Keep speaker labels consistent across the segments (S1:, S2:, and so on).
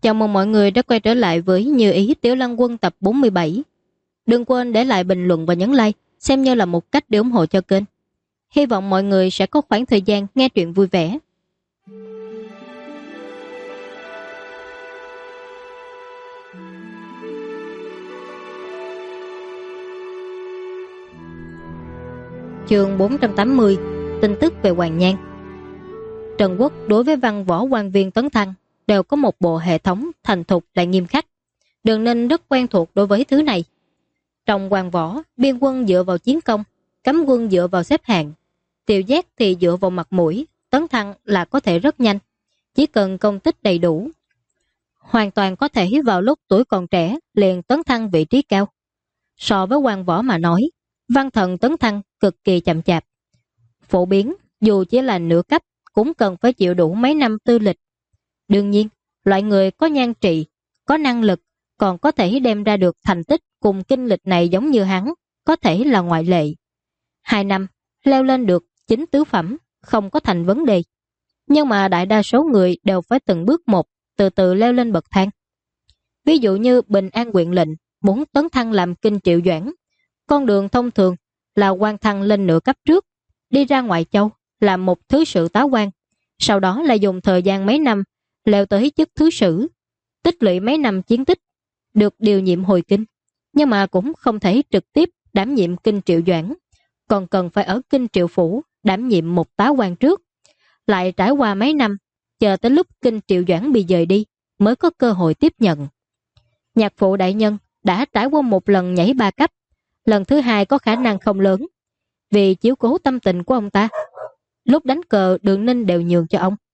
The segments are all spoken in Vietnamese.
S1: Chào mừng mọi người đã quay trở lại với Như Ý Tiểu Lăng Quân tập 47. Đừng quên để lại bình luận và nhấn like, xem như là một cách để ủng hộ cho kênh. Hy vọng mọi người sẽ có khoảng thời gian nghe truyện vui vẻ. Chương 480, tin tức về Hoàng Nhan. Trần Quốc đối với văn võ quan viên tấn thăng đều có một bộ hệ thống thành thục lại nghiêm khắc. Đường Ninh rất quen thuộc đối với thứ này. Trong quan võ, biên quân dựa vào chiến công, cấm quân dựa vào xếp hạng, tiểu giác thì dựa vào mặt mũi, tấn thăng là có thể rất nhanh, chỉ cần công tích đầy đủ. Hoàn toàn có thể vào lúc tuổi còn trẻ liền tấn thăng vị trí cao. So với quan võ mà nói, văn thần tấn thăng cực kỳ chậm chạp. Phổ biến, dù chỉ là nửa cấp, cũng cần phải chịu đủ mấy năm tư lịch. Đương nhiên, loại người có nhan trị, có năng lực, còn có thể đem ra được thành tích cùng kinh lịch này giống như hắn, có thể là ngoại lệ. 2 năm, leo lên được 9 tứ phẩm, không có thành vấn đề. Nhưng mà đại đa số người đều phải từng bước một, từ từ leo lên bậc thang. Ví dụ như Bình An huyện lệnh, muốn tấn thăng làm kinh triệu doãn. Con đường thông thường là quan thăng lên nửa cấp trước, đi ra ngoại châu, làm một thứ sự tá quan. Sau đó là dùng thời gian mấy năm leo tới chức thứ sử, tích lũy mấy năm chiến tích, được điều nhiệm hồi kinh, nhưng mà cũng không thể trực tiếp đảm nhiệm kinh triệu doãn, còn cần phải ở kinh triệu phủ đảm nhiệm một tá quan trước, lại trải qua mấy năm, chờ tới lúc kinh triệu doãn bị dời đi mới có cơ hội tiếp nhận. Nhạc phụ đại nhân đã trải qua một lần nhảy 3 cấp, lần thứ 2 có khả năng không lớn, vì chiếu cố tâm tình của ông ta. Lúc đánh cờ Đường Ninh đều nhường cho ông.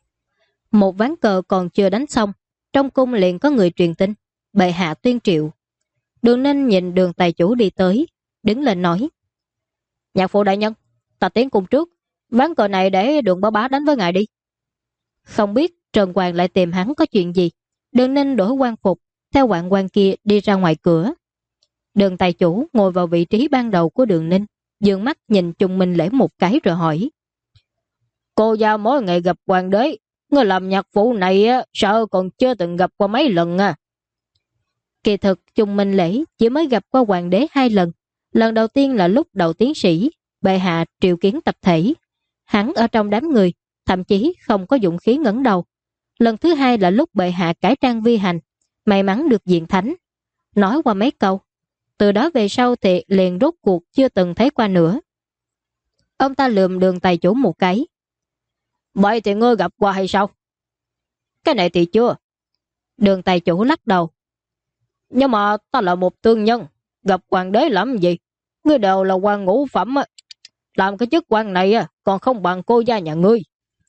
S1: Một ván cờ còn chưa đánh xong, trong cung liền có người truyền tin, bệ hạ tuyên triệu. Đường Ninh nhìn Đường tài chủ đi tới, đứng lên nói: Nhạc phụ đại nhân, ta tiến cung trước, ván cờ này để Đường bá bá đánh với ngài đi. Không biết Trần Hoàng lại tìm hắn có chuyện gì, Đường Ninh đổi quan phục, theo hoạn quan kia đi ra ngoài cửa. Đường tài chủ ngồi vào vị trí ban đầu của Đường Ninh, dương mắt nhìn Trung Minh Lễ một cái rồi hỏi: Cô gia mỗi ngày gặp hoàng đế, người làm nhạc phụ này sợ còn chưa từng gặp qua mấy lần à. Kỳ thực Trung Minh Lễ chỉ mới gặp qua hoàng đế 2 lần. Lần đầu tiên là lúc đầu tiến sĩ, bệ hạ triệu kiến tập thể. Hắn ở trong đám người, thậm chí không có dũng khí ngẩng đầu. Lần thứ 2 là lúc bệ hạ cải trang vi hành, may mắn được diện thánh. Nói qua mấy câu, từ đó về sau thì liền rốt cuộc chưa từng thấy qua nữa. Ông ta lườm Đường tài chủ một cái: Vậy thì ngươi gặp qua hay sao? Cái này thì chưa. Đường tài chủ lắc đầu: Nhưng mà ta là một thương nhân, gặp hoàng đế làm gì? Ngươi đều là quan ngũ phẩm, làm cái chức quan này còn không bằng cô gia nhà ngươi.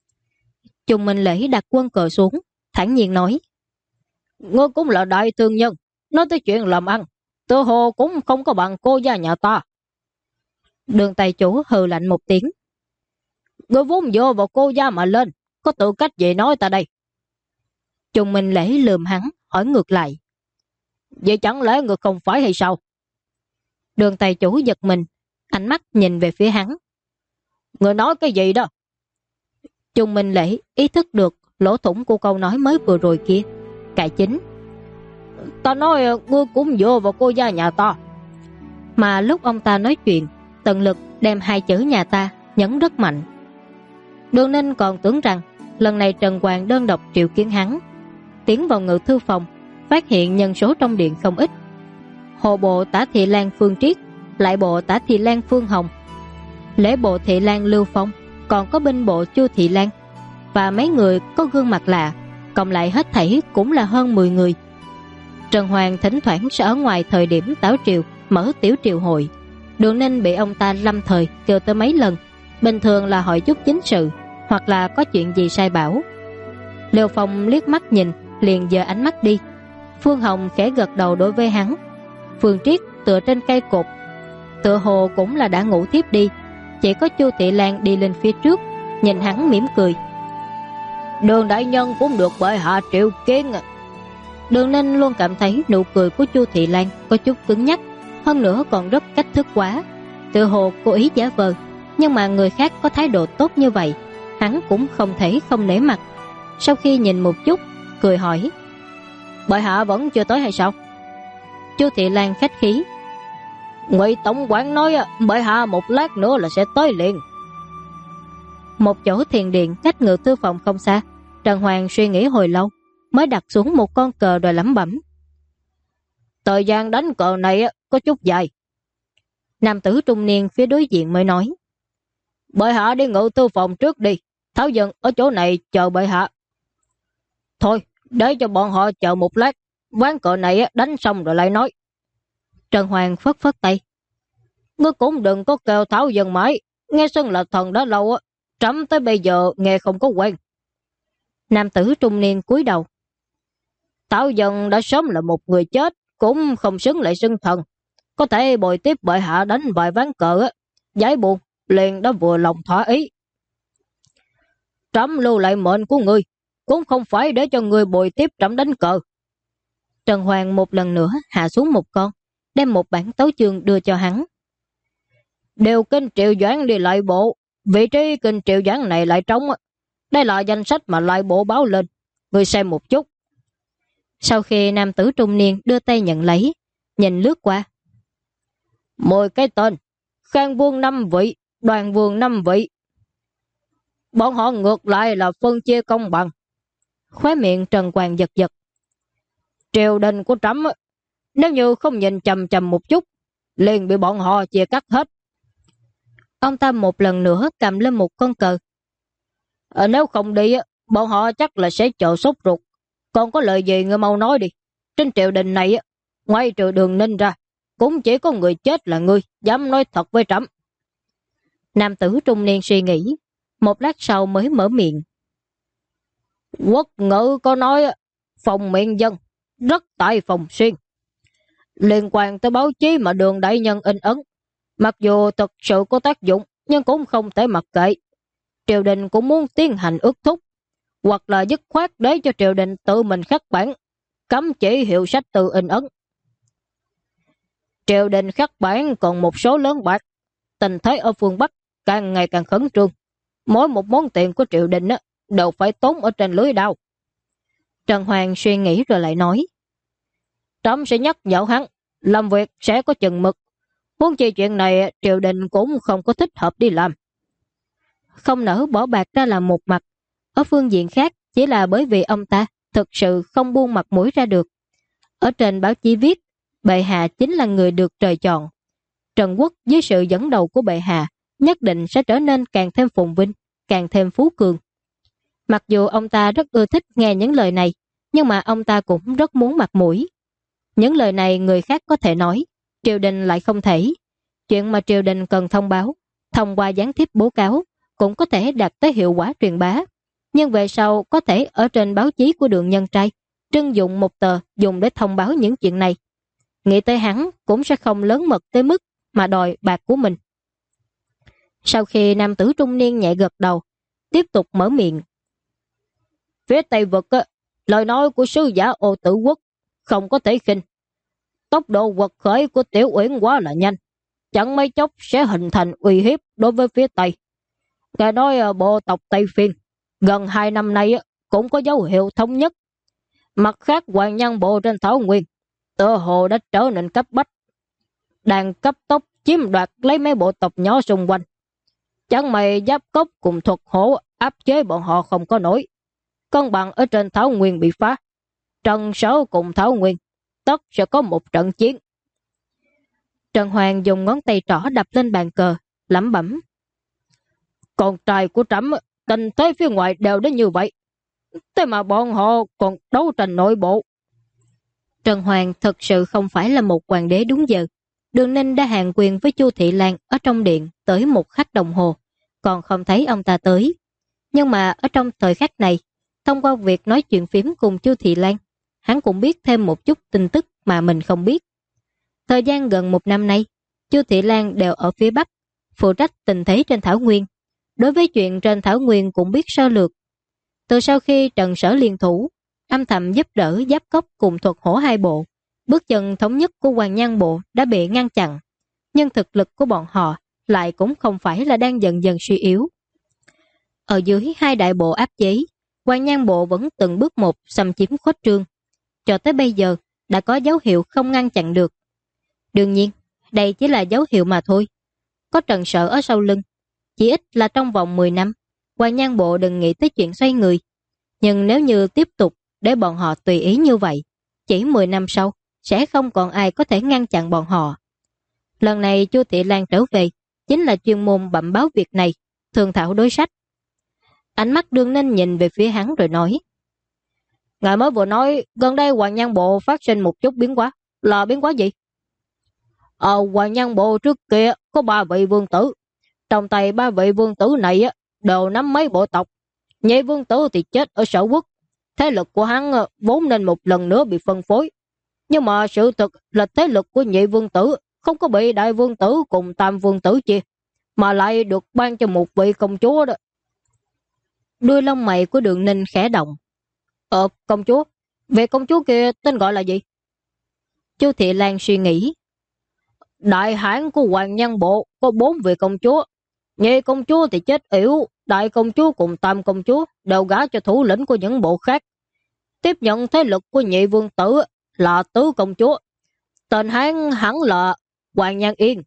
S1: Trung Minh Lễ đặt quân cờ xuống, thản nhiên nói: Ngươi cũng là đại thương nhân, nói tới chuyện làm ăn, tự hồ cũng không có bằng cô gia nhà ta. Đường tài chủ hừ lạnh một tiếng: Ngươi vốn dựa vào cô gia mà lên, có tư cách gì nói ta đây? Trung Minh Lễ lườm hắn, hỏi ngược lại: Vậy chẳng lẽ ngươi không phải hay sao? Đường tài chủ giật mình, ánh mắt nhìn về phía hắn: Ngươi nói cái gì đó? Trung Minh Lễ ý thức được lỗ thủng của câu nói mới vừa rồi kia, cải chính: Ta nói ngươi cũng dựa vào cô gia nhà ta. Mà lúc ông ta nói chuyện, tận lực đem 2 chữ nhà ta nhấn rất mạnh. Đường Ninh còn tưởng rằng lần này Trần Hoàng đơn độc triệu kiến hắn. Tiến vào ngự thư phòng, phát hiện nhân số trong điện không ít. Hộ bộ Tả Thị Lan Phương Triết, lại bộ Tả Thị Lan Phương Hồng, lễ bộ Thị Lan Lưu Phong, còn có binh bộ Chu Thị Lan và mấy người có gương mặt lạ, cộng lại hết thảy cũng là hơn 10 người. Trần Hoàng thỉnh thoảng sẽ ở ngoài thời điểm tảo triều mở tiểu triều hội. Đường Ninh bị ông ta lâm thời kêu tới mấy lần, bình thường là hỏi chút chính sự hoặc là có chuyện gì sai bảo. Lưu Phong liếc mắt nhìn liền giơ ánh mắt đi. Phương Hồng khẽ gật đầu đối với hắn. Phương Triết tựa trên cây cột, tựa hồ cũng là đã ngủ thiếp đi. Chỉ có Chu Thị Lan đi lên phía trước, nhìn hắn mỉm cười: Đường đại nhân cũng được bệ hạ triệu kiến. Đường Ninh luôn cảm thấy nụ cười của Chu Thị Lan có chút cứng nhắc, hơn nữa còn rất cách thức quá, tựa hồ cố ý giả vờ. Nhưng mà người khác có thái độ tốt như vậy, hắn cũng không thể không nể mặt. Sau khi nhìn một chút, cười hỏi: Bệ hạ vẫn chưa tới hay sao? Chu Thị Lan khách khí. Ngụy tổng quản nói bệ hạ một lát nữa là sẽ tới liền. Một chỗ thiền điện cách Ngự Thư Phòng không xa, Trần Hoàng suy nghĩ hồi lâu mới đặt xuống một con cờ rồi lẩm bẩm. Thời gian đánh cờ này có chút dài. Nam tử trung niên phía đối diện mới nói. Bệ hạ đi Ngự Thư Phòng trước đi, Tháo Dân ở chỗ này chờ bệ hạ. Thôi, để cho bọn họ chờ một lát, ván cờ này đánh xong rồi lại nói. Trần Hoàng phất phất tay. Ngươi cũng đừng có kêu Tháo Dân mãi, nghe xưng là thần đã lâu á, trẫm tới bây giờ nghe không có quen. Nam tử trung niên cúi đầu. Tháo Dân đã sớm là một người chết, cũng không xứng lại xưng thần. Có thể bồi tiếp bệ hạ đánh vài ván cờ á, giải buồn, liền đã vừa lòng thỏa ý. Trẫm lưu lại mệnh của ngươi, cũng không phải để cho ngươi bồi tiếp trẫm đánh cờ. Trần Hoàng một lần nữa hạ xuống một con, đem một bản tấu chương đưa cho hắn. Điều kinh Triệu Doãn đi lại bộ, vị trí kinh Triệu Doãn này lại trống. Đây là danh sách mà lại bộ báo lên, ngươi xem một chút. Sau khi nam tử trung niên đưa tay nhận lấy, nhìn lướt qua. 10 cái tên, Khang Vương 5 vị, Đoàn Vương 5 vị. Bọn họ ngược lại là phân chia công bằng. Khóe miệng Trần Hoàng giật giật. Triều đình của trẫm nếu như không nhìn chằm chằm một chút, liền bị bọn họ chia cắt hết. Ông ta một lần nữa cầm lên một con cờ. Nếu không đi, bọn họ chắc là sẽ chờ sốt ruột. Còn có lời gì ngươi mau nói đi. Trên triều đình này, ngoài trừ Đường Ninh ra, cũng chỉ có người chết là ngươi dám nói thật với trẫm. Nam tử trung niên suy nghĩ, một lát sau mới mở miệng. Quốc ngữ có nói phòng miệng dân rất tại phòng xuyên. Liên quan tới báo chí mà Đường đại nhân in ấn, mặc dù thực sự có tác dụng nhưng cũng không thể mặc kệ. Triều đình cũng muốn tiến hành ước thúc, hoặc là dứt khoát để cho triều đình tự mình khắc bản, cấm chỉ hiệu sách từ in ấn. Triều đình khắc bản còn một số lớn bạc, tình thế ở phương Bắc càng ngày càng khẩn trương. Mỗi một món tiền của triều đình đều phải tốn ở trên lưới đao. Trần Hoàng suy nghĩ rồi lại nói. Trẫm sẽ nhắc nhở hắn, làm việc sẽ có chừng mực. Huống chi chuyện này triều đình cũng không có thích hợp đi làm. Không nỡ bỏ bạc ra làm một mặt. Ở phương diện khác chỉ là bởi vì ông ta thực sự không buông mặt mũi ra được. Ở trên báo chí viết, bệ hạ chính là người được trời chọn. Trần Quốc dưới sự dẫn đầu của bệ hạ nhất định sẽ trở nên càng thêm phồn vinh, càng thêm phú cường. Mặc dù ông ta rất ưa thích nghe những lời này, nhưng mà ông ta cũng rất muốn mặt mũi. Những lời này người khác có thể nói, triều đình lại không thể. Chuyện mà triều đình cần thông báo, thông qua gián tiếp bố cáo, cũng có thể đạt tới hiệu quả truyền bá. Nhưng về sau có thể ở trên báo chí của Đường Nhân Trai, trưng dụng một tờ dùng để thông báo những chuyện này. Nghĩ tới hắn cũng sẽ không lớn mật tới mức mà đòi bạc của mình. Sau khi nam tử trung niên nhẹ gật đầu, tiếp tục mở miệng. Phía Tây Vực, lời nói của sứ giả Ô Tử Quốc không có thể khinh. Tốc độ quật khởi của Tiểu Uyển quá là nhanh, chẳng mấy chốc sẽ hình thành uy hiếp đối với phía Tây. Nghe nói bộ tộc Tây Phiên gần 2 năm nay cũng có dấu hiệu thống nhất. Mặt khác hoàng nhân bộ trên Thảo Nguyên tựa hồ đã trở nên cấp bách, đang cấp tốc chiếm đoạt lấy mấy bộ tộc nhỏ xung quanh. Chẳng may Giáp Cốc cùng Thuật Hổ áp chế bọn họ không có nổi. Cân bằng ở trên Thảo Nguyên bị phá, Trần Sở cùng Thảo Nguyên tất sẽ có một trận chiến. Trần Hoàng dùng ngón tay trỏ đập lên bàn cờ, lẩm bẩm. Con trai của trẫm tình thế phía ngoài đều đến như vậy, thế mà bọn họ còn đấu tranh nội bộ. Trần Hoàng thật sự không phải là một hoàng đế đúng giờ. Đường Ninh đã hàng quyền với Chu Thị Lan ở trong điện tới 1 khắc đồng hồ, còn không thấy ông ta tới. Nhưng mà ở trong thời khắc này, thông qua việc nói chuyện phím cùng Chu Thị Lan, hắn cũng biết thêm một chút tin tức mà mình không biết. Thời gian gần 1 năm nay, Chu Thị Lan đều ở phía Bắc, phụ trách tình thế trên Thảo Nguyên. Đối với chuyện trên Thảo Nguyên cũng biết sơ lược. Từ sau khi Trần Sở liên thủ, âm thầm giúp đỡ Giáp Cốc cùng Thuật Hổ hai bộ, bước chân thống nhất của Hoàng Nhan bộ đã bị ngăn chặn, nhưng thực lực của bọn họ lại cũng không phải là đang dần dần suy yếu. Ở dưới hai đại bộ áp chế, Hoàng Nhan bộ vẫn từng bước một xâm chiếm khuếch trương. cho tới bây giờ đã có dấu hiệu không ngăn chặn được. Đương nhiên, đây chỉ là dấu hiệu mà thôi. Có Trần Sợ ở sau lưng, chỉ ít là trong vòng 10 năm, Hoàng Nhan Bộ đừng nghĩ tới chuyện xoay người. Nhưng nếu như tiếp tục để bọn họ tùy ý như vậy, chỉ 10 năm sau, sẽ không còn ai có thể ngăn chặn bọn họ. Lần này Chu Thị Lan trở về, chính là chuyên môn bẩm báo việc này, thương thảo đối sách. Ánh mắt Đường Ninh nhìn về phía hắn rồi nói: Ngài mới vừa nói gần đây Hoàng Nhan Bộ phát sinh một chút biến hóa. Là biến hóa gì? Hoàng Nhan Bộ trước kia có 3 vị vương tử. Trong tay 3 vị vương tử này đều nắm mấy bộ tộc. Nhị vương tử thì chết ở Sở Quốc. Thế lực của hắn vốn nên một lần nữa bị phân phối. Nhưng mà sự thực là thế lực của nhị vương tử không có bị đại vương tử cùng tam vương tử chia, mà lại được ban cho một vị công chúa đó. Đuôi lông mày của Đường Ninh khẽ động. Công chúa? Về công chúa kia tên gọi là gì? Chu Thị Lan suy nghĩ. Đại hãn của Hoàng Nhan Bộ có 4 vị công chúa. Nhị công chúa thì chết yểu, đại công chúa cùng tam công chúa đều gả cho thủ lĩnh của những bộ khác. Tiếp nhận thế lực của nhị vương tử là tứ công chúa. Tên hán hẳn là Hoàng Nhan Yên.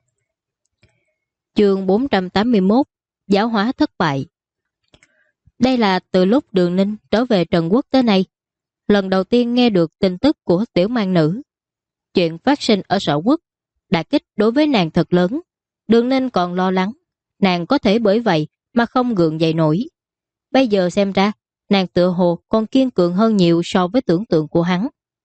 S1: Chương 481: Giáo hóa thất bại. Đây là từ lúc Đường Ninh trở về Trần Quốc tới nay, lần đầu tiên nghe được tin tức của tiểu mang nữ. Chuyện phát sinh ở Sở Quốc, đả kích đối với nàng thật lớn. Đường Ninh còn lo lắng, nàng có thể bởi vậy mà không gượng dậy nổi. Bây giờ xem ra, nàng tựa hồ còn kiên cường hơn nhiều so với tưởng tượng của hắn.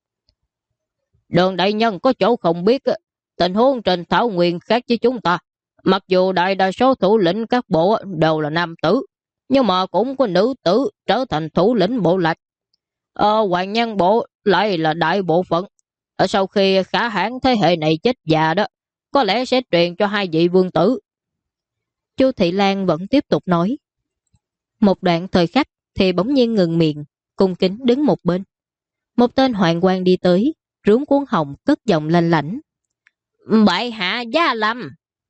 S1: Đường đại nhân có chỗ không biết, tình huống trên Thảo Nguyên khác với chúng ta. Mặc dù đại đa số thủ lĩnh các bộ đều là nam tử, nhưng mà cũng có nữ tử trở thành thủ lĩnh bộ lạc. Hoàng Nhan Bộ lại là đại bộ phận. Sau khi khả hãn thế hệ này chết già đó, có lẽ sẽ truyền cho 2 vị vương tử. Chu Thị Lan vẫn tiếp tục nói. Một đoạn thời khắc thì bỗng nhiên ngừng miệng, cung kính đứng một bên. Một tên hoạn quan đi tới, rướn cuốn họng cất giọng lanh lảnh. Bệ hạ Gia Lâm.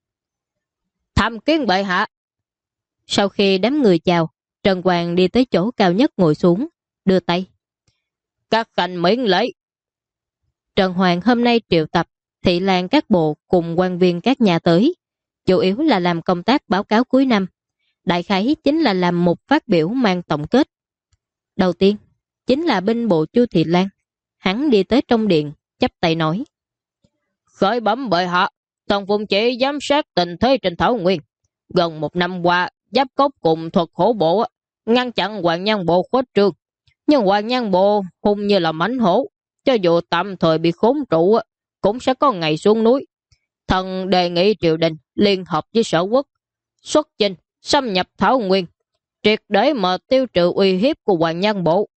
S1: Tham kiến bệ hạ. Sau khi đám người chào, Trần Hoàng đi tới chỗ cao nhất ngồi xuống, đưa tay. Các khanh miễn lễ. Trần Hoàng hôm nay triệu tập thị lang các bộ cùng quan viên các nhà tới, chủ yếu là làm công tác báo cáo cuối năm. Đại khái chính là làm một phát biểu mang tổng kết. Đầu tiên, chính là binh bộ Chu Thị Lan. Hắn đi tới trong điện, chắp tay nói. Khởi bẩm bệ hạ, Tần Phụng chỉ giám sát tình thế trên Thảo Nguyên. Gần 1 năm qua, Giáp Cốc cùng thuật hổ bộ ngăn chặn Hoàng Nhan Bộ khuếch trương. Nhưng Hoàng Nhan Bộ hung như là mãnh hổ, cho dù tạm thời bị khốn trụ cũng sẽ có ngày xuống núi. Thần đề nghị triều đình liên hợp với Sở Quốc xuất chinh xâm nhập Thảo Nguyên, triệt để mà tiêu trừ uy hiếp của Hoàng Nhan Bộ.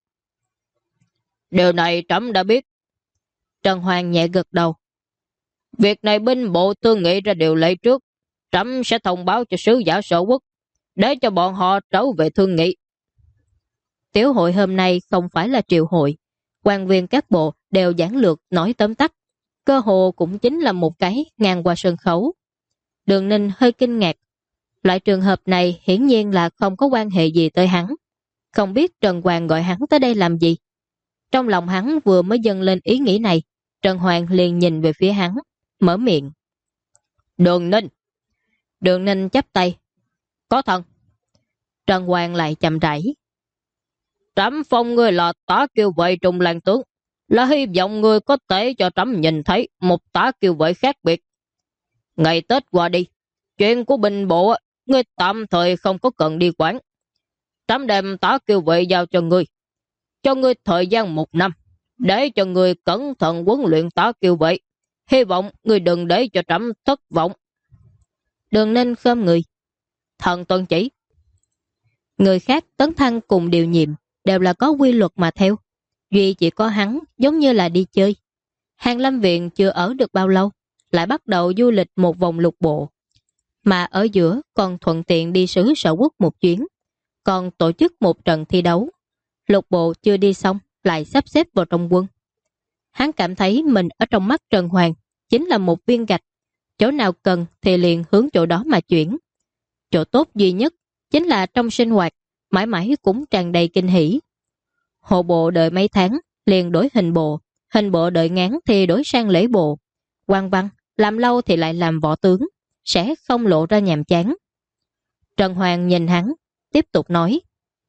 S1: Điều này trẫm đã biết. Trần Hoàng nhẹ gật đầu. Việc này binh bộ tương nghị ra điều lệ trước, trẫm sẽ thông báo cho sứ giả Sở Quốc để cho bọn họ trở về thương nghị. Tiểu hội hôm nay không phải là triều hội, quan viên các bộ đều giản lược nói tóm tắt, cơ hồ cũng chính là một cái ngang qua sân khấu. Đường Ninh hơi kinh ngạc. Loại trường hợp này hiển nhiên là không có quan hệ gì tới hắn. Không biết Trần Hoàng gọi hắn tới đây làm gì. Trong lòng hắn vừa mới dâng lên ý nghĩ này, Trần Hoàng liền nhìn về phía hắn, mở miệng. Đường Ninh. Đường Ninh chắp tay. Có thần. Trần Hoàng lại chậm rãi. Trẫm phong ngươi là Tả Kiêu Vệ Trung Lan tướng, là hy vọng ngươi có thể cho trẫm nhìn thấy một Tả Kiêu Vệ khác biệt. Ngày Tết qua đi, chuyện của binh bộ ngươi tạm thời không có cần đi quản. Trẫm đem Tả Kiêu Vệ giao cho ngươi thời gian 1 năm, để cho ngươi cẩn thận huấn luyện Tả Kiêu Vệ. Hy vọng ngươi đừng để cho trẫm thất vọng. Đường Ninh khom người. Thần tuân chỉ. Người khác tấn thăng cùng điều nhiệm đều là có quy luật mà theo. Duy chỉ có hắn giống như là đi chơi. Hàng Lâm Viện chưa ở được bao lâu, lại bắt đầu du lịch một vòng lục bộ. Mà ở giữa còn thuận tiện đi sứ Sở Quốc một chuyến, còn tổ chức một trận thi đấu. Lục bộ chưa đi xong, lại sắp xếp vào trong quân. Hắn cảm thấy mình ở trong mắt Trần Hoàng chính là một viên gạch, chỗ nào cần thì liền hướng chỗ đó mà chuyển. Chỗ tốt duy nhất chính là trong sinh hoạt mãi mãi cũng tràn đầy kinh hỉ. Hộ bộ đợi mấy tháng liền đổi hình bộ đợi ngán thì đổi sang lễ bộ, quan văn làm lâu thì lại làm võ tướng, sẽ không lộ ra nhàm chán. Trần Hoàng nhìn hắn, tiếp tục nói: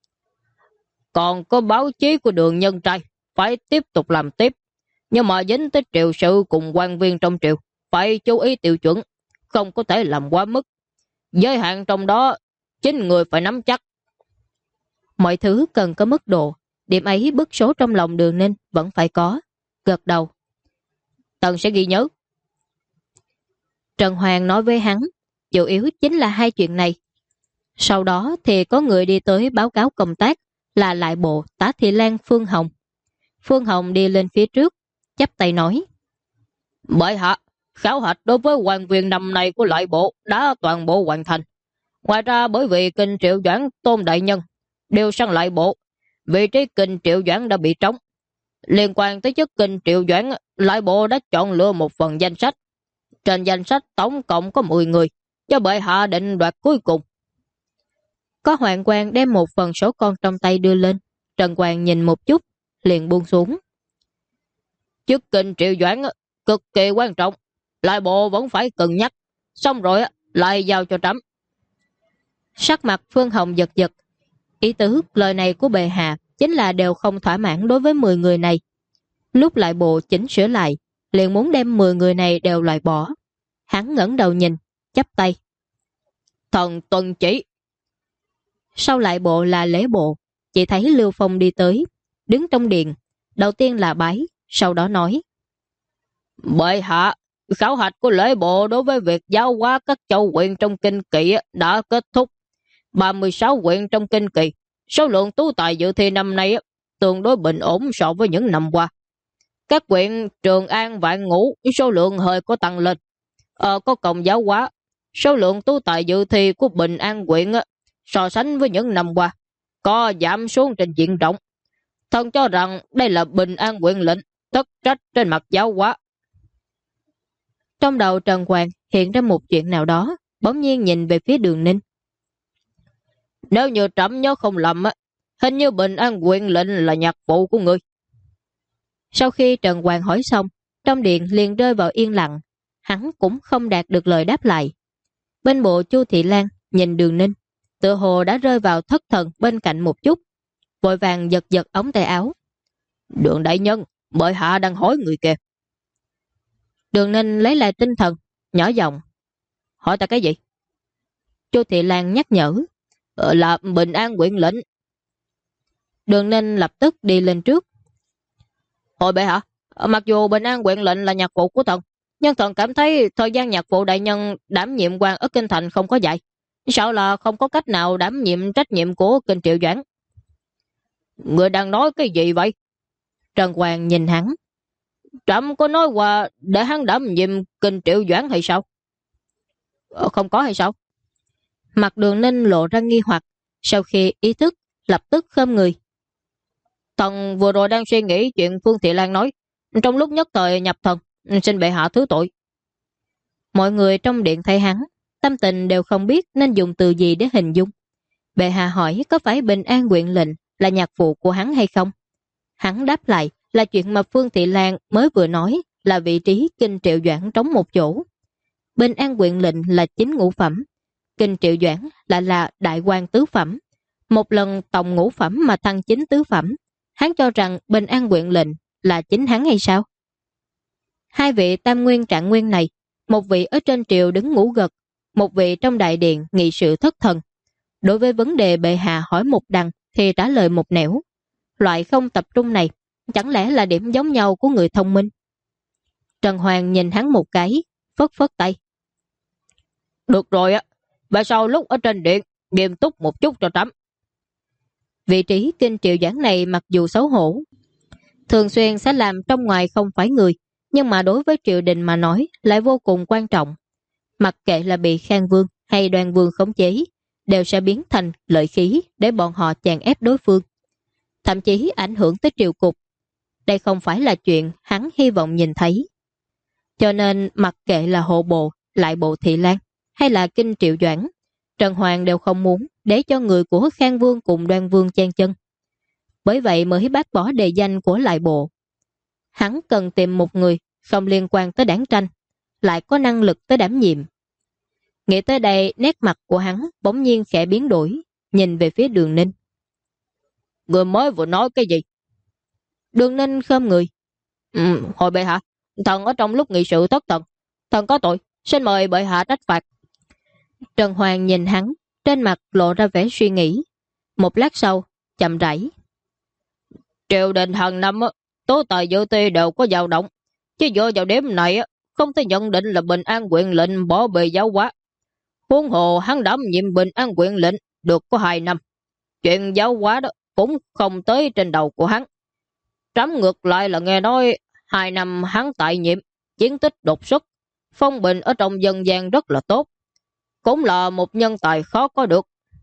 S1: còn có báo chí của Đường Nhân Trai, phải tiếp tục làm tiếp, nhưng mà dính tới triều sự cùng quan viên trong triều, phải chú ý tiêu chuẩn, không có thể làm quá mức. Giới hạn trong đó, chính người phải nắm chắc. Mọi thứ cần có mức độ, điểm ấy bức số trong lòng Đường Ninh vẫn phải có. Gật đầu: Tần sẽ ghi nhớ. Trần Hoàng nói với hắn, chủ yếu chính là hai chuyện này. Sau đó thì có người đi tới báo cáo công tác, là lại bộ tá thị lang Phương Hồng. Phương Hồng đi lên phía trước, chắp tay nói: Bệ hạ, khảo hạch đối với quan viên năm nay của lại bộ đã toàn bộ hoàn thành. Ngoài ra bởi vì Kinh Triệu Doãn Tôn đại nhân đều sang lại bộ, vị trí Kinh Triệu Doãn đã bị trống. Liên quan tới chức Kinh Triệu Doãn, lại bộ đã chọn lựa một phần danh sách. Trên danh sách tổng cộng có 10 người, cho bệ hạ định đoạt cuối cùng. Có hoạn quan đem một phần số con trong tay đưa lên. Trần Hoàng nhìn một chút, liền buông xuống. Chức Kinh Triệu Doãn cực kỳ quan trọng, lại bộ vẫn phải cân nhắc, xong rồi lại giao cho trẫm. Sắc mặt Phương Hồng giật giật, ý tứ lời này của bệ hạ chính là đều không thỏa mãn đối với 10 người này. Lúc lại bộ chỉnh sửa lại, liền muốn đem 10 người này đều loại bỏ. Hắn ngẩng đầu nhìn, chắp tay: Thần tuân chỉ. Sau lại bộ là lễ bộ, chỉ thấy Lưu Phong đi tới, đứng trong điện, đầu tiên là bái, sau đó nói: Bệ hạ, khảo hạch của lễ bộ đối với việc giáo hóa các châu huyện trong kinh kỳ đã kết thúc. 36 huyện trong kinh kỳ, số lượng tú tài dự thi năm nay tương đối bình ổn so với những năm qua. Các huyện Trường An, Vạn Ngũ số lượng hơi có tăng lên. Có cộng giáo hóa, số lượng tú tài dự thi của Bình An huyện so sánh với những năm qua có giảm xuống trên diện rộng. Thần cho rằng đây là Bình An huyện lệnh tất trách trên mặt giáo hóa. Trong đầu Trần Hoàng hiện ra một chuyện nào đó, bỗng nhiên nhìn về phía Đường Ninh. Nếu như trẫm nhớ không lầm, hình như Bình An huyện lệnh là nhạc phụ của người. Sau khi Trần Hoàng hỏi xong, trong điện liền rơi vào yên lặng. Hắn cũng không đạt được lời đáp lại. Bên bộ Chu Thị Lan nhìn Đường Ninh, tựa hồ đã rơi vào thất thần bên cạnh một chút, vội vàng giật giật ống tay áo. Đường đại nhân, bệ hạ đang hỏi người kìa. Đường Ninh lấy lại tinh thần, nhỏ giọng: Hỏi ta cái gì? Chu Thị Lan nhắc nhở: Là Bình An huyện lệnh. Đường Ninh lập tức đi lên trước: Hồi bệ hạ, mặc dù Bình An huyện lệnh là nhạc phụ của thần, nhưng thần cảm thấy thời gian nhạc phụ đại nhân đảm nhiệm quan ở kinh thành không có dài, sợ là không có cách nào đảm nhiệm trách nhiệm của Kinh Triệu Doãn. Người đang nói cái gì vậy? Trần Hoàng nhìn hắn: Trẫm có nói qua để hắn đảm nhiệm Kinh Triệu Doãn hay sao? Không có hay sao? Mặt Đường Ninh lộ ra nghi hoặc, sau khi ý thức lập tức khom người. Thần vừa rồi đang suy nghĩ chuyện Phương Thị Lan nói, trong lúc nhất thời nhập thần, xin bệ hạ thứ tội. Mọi người trong điện thấy hắn, tâm tình đều không biết nên dùng từ gì để hình dung. Bệ hạ hỏi có phải Bình An huyện lệnh là nhạc phụ của hắn hay không? Hắn đáp lại là chuyện mà Phương Thị Lan mới vừa nói, là vị trí Kinh Triệu Doãn trống một chỗ. Bình An huyện lệnh là chính ngũ phẩm, Kinh Triệu Doãn là đại quan tứ phẩm. Một lần tổng ngũ phẩm mà thăng chính tứ phẩm, hắn cho rằng Bình An huyện lệnh là chính hắn hay sao? Hai vị tam nguyên trạng nguyên này, một vị ở trên triều đứng ngủ gật, một vị trong đại điện nghị sự thất thần. Đối với vấn đề bệ hạ hỏi một đằng thì trả lời một nẻo. Loại không tập trung này chẳng lẽ là điểm giống nhau của người thông minh? Trần Hoàng nhìn hắn một cái, phất phất tay: Được rồi á, và sau lúc ở trên điện nghiêm túc một chút cho trẫm. Vị trí Kinh Triệu Doãn này mặc dù xấu hổ, thường xuyên sẽ làm trong ngoài không phải người, nhưng mà đối với triều đình mà nói lại vô cùng quan trọng. Mặc kệ là bị Khang Vương hay Đoan Vương khống chế, đều sẽ biến thành lợi khí để bọn họ chèn ép đối phương, thậm chí ảnh hưởng tới triều cục. Đây không phải là chuyện hắn hy vọng nhìn thấy. Cho nên mặc kệ là hộ bộ, lại bộ Thị Lan hay là Kinh Triệu Doãn, Trần Hoàng đều không muốn để cho người của Khang Vương cùng Đoan Vương chen chân. bởi vậy mới bác bỏ đề danh của lại bộ. Hắn cần tìm một người không liên quan tới đảng tranh, lại có năng lực tới đảm nhiệm. Nghĩ tới đây, nét mặt của hắn bỗng nhiên khẽ biến đổi, nhìn về phía Đường Ninh. Người mới vừa nói cái gì? Đường Ninh khom người. Hồi bệ hạ, thần ở trong lúc nghị sự thất thần, thần có tội, xin mời bệ hạ trách phạt. Trần Hoàng nhìn hắn, trên mặt lộ ra vẻ suy nghĩ. Một lát sau, chậm rãi. Triều đình hàng năm, tố tài dự ti đều có dao động, chứ dựa vào đêm này, không thể nhận định là Bình An huyện lệnh bỏ bề giáo hóa. Huống hồ hắn đảm nhiệm Bình An huyện lệnh được có 2 năm. Chuyện giáo hóa đó cũng không tới trên đầu của hắn. Trẫm ngược lại là nghe nói 2 năm hắn tại nhiệm, chiến tích đột xuất, phong bình ở trong dân gian rất là tốt. Cũng là một nhân tài khó có được.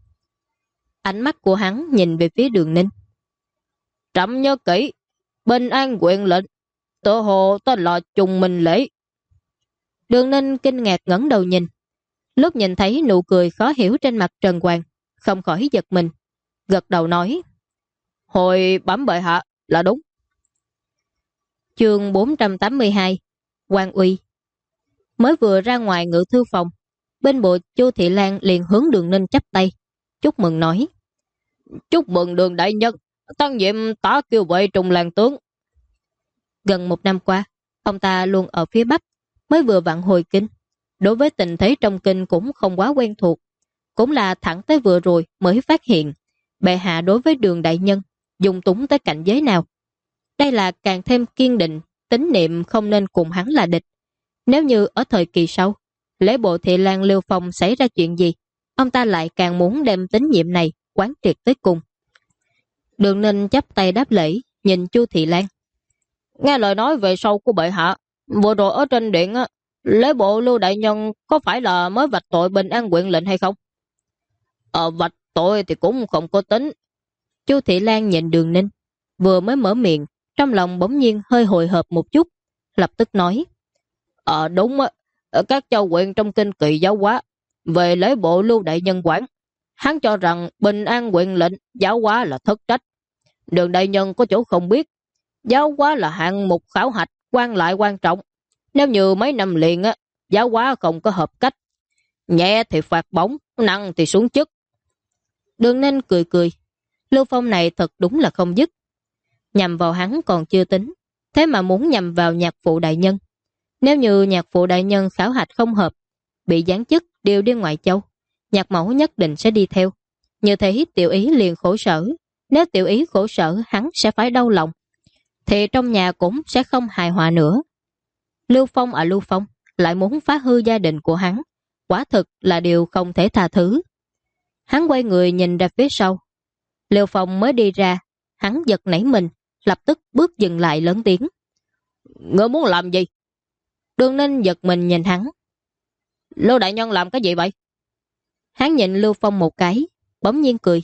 S1: Ánh mắt của hắn nhìn về phía Đường Ninh. Trẫm nhớ kỹ, Bình An huyện lệnh, tự hồ tên là Trùng Minh Lễ. Đường Ninh kinh ngạc ngẩng đầu nhìn. Lúc nhìn thấy nụ cười khó hiểu trên mặt Trần Hoàng, không khỏi giật mình, gật đầu nói. Hồi bẩm bệ hạ là đúng. Chương 482 Quan Uy. Mới vừa ra ngoài ngự thư phòng, bên bộ Chu Thị Lan liền hướng Đường Ninh chắp tay, chúc mừng nói. Chúc mừng Đường đại nhân, tăng nhiệm tả kiêu vệ Trung Lan tướng. Gần 1 năm qua, ông ta luôn ở phía Bắc, mới vừa vặn hồi kinh. Đối với tình thế trong kinh cũng không quá quen thuộc. Cũng là thẳng tới vừa rồi mới phát hiện bệ hạ đối với Đường đại nhân dung túng tới cảnh giới nào. Đây là càng thêm kiên định, tín niệm không nên cùng hắn là địch. Nếu như ở thời kỳ sau, lễ bộ Thị Lan Liêu Phong xảy ra chuyện gì, ông ta lại càng muốn đem tín nhiệm này quán triệt tới cùng. Đường Ninh chắp tay đáp lễ, nhìn Chu Thị Lan. Nghe lời nói về sau của bệ hạ, vừa rồi ở trên điện, lễ bộ Lưu đại nhân có phải là mới vạch tội Bình An huyện lệnh hay không? Vạch tội thì cũng không có tính. Chu Thị Lan nhìn Đường Ninh, vừa mới mở miệng, trong lòng bỗng nhiên hơi hồi hộp một chút, lập tức nói. Đúng á, các châu huyện trong kinh kỳ giáo hóa, về lễ bộ Lưu đại nhân quản, hắn cho rằng Bình An huyện lệnh giáo hóa là thất trách. Đường đại nhân có chỗ không biết, giáo hóa là hạng mục khảo hạch quan lại quan trọng. Nếu như mấy năm liền giáo hóa không có hợp cách, nhẹ thì phạt bổng, nặng thì xuống chức. Đường Ninh cười cười, Lưu Phong này thật đúng là không dứt. Nhằm vào hắn còn chưa tính, thế mà muốn nhằm vào nhạc phụ đại nhân. Nếu như nhạc phụ đại nhân khảo hạch không hợp, bị giáng chức điều đi ngoại châu, nhạc mẫu nhất định sẽ đi theo. Như thế tiểu ý liền khổ sở. Nếu tiểu ý khổ sở, hắn sẽ phải đau lòng, thì trong nhà cũng sẽ không hài hòa nữa. Lưu Phong Lưu Phong lại muốn phá hư gia đình của hắn, quả thực là điều không thể tha thứ. Hắn quay người nhìn ra phía sau. Lưu Phong mới đi ra, hắn giật nảy mình, lập tức bước dừng lại lớn tiếng. Ngươi muốn làm gì? Đường Ninh giật mình nhìn hắn. Lưu đại nhân làm cái gì vậy? Hắn nhìn Lưu Phong một cái, bỗng nhiên cười.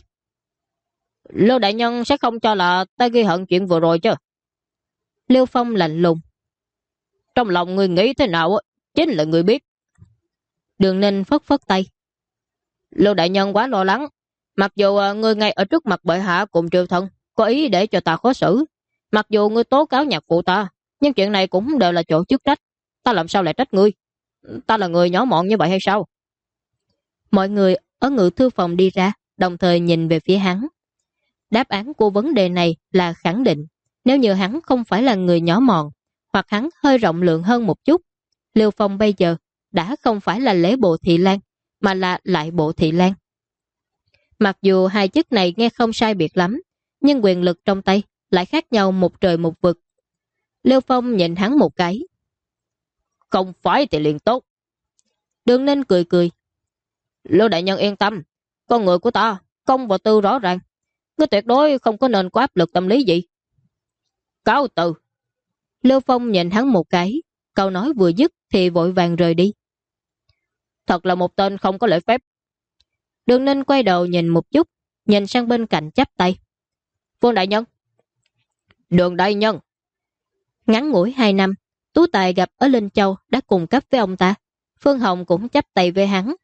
S1: Lưu đại nhân sẽ không cho là ta ghi hận chuyện vừa rồi chứ? Lưu Phong lạnh lùng. Trong lòng người nghĩ thế nào chính là người biết. Đường Ninh phất phất tay. Lưu đại nhân quá lo lắng. Mặc dù người ngay ở trước mặt bệ hạ cùng triều thần có ý để cho ta khó xử, mặc dù ngươi tố cáo nhạc phụ ta, nhưng chuyện này cũng đều là chỗ chức trách. Ta làm sao lại trách ngươi? Ta là người nhỏ mọn như vậy hay sao? Mọi người ở ngự thư phòng đi ra, đồng thời nhìn về phía hắn. Đáp án của vấn đề này là khẳng định. Nếu như hắn không phải là người nhỏ mọn, hoặc hắn hơi rộng lượng hơn một chút, Lưu Phong bây giờ đã không phải là lễ bộ Thị Lan, mà là lại bộ Thị Lan. Mặc dù hai chức này nghe không sai biệt lắm, nhưng quyền lực trong tay lại khác nhau một trời một vực. Lưu Phong nhìn hắn một cái. Không phải thì liền tốt. Đường Ninh cười cười. Lưu đại nhân yên tâm, con người của ta công và tư rõ ràng, ngươi tuyệt đối không có nên có áp lực tâm lý gì. Cáo từ. Lưu Phong nhìn hắn một cái, câu nói vừa dứt thì vội vàng rời đi. Thật là một tên không có lễ phép. Đường Ninh quay đầu nhìn một chút, nhìn sang bên cạnh chắp tay. Vương đại nhân. Đường đại nhân. Ngắn ngủi 2 năm, Tú Tài gặp ở Linh Châu đã cùng cấp với ông ta. Phương Hồng cũng chắp tay với hắn.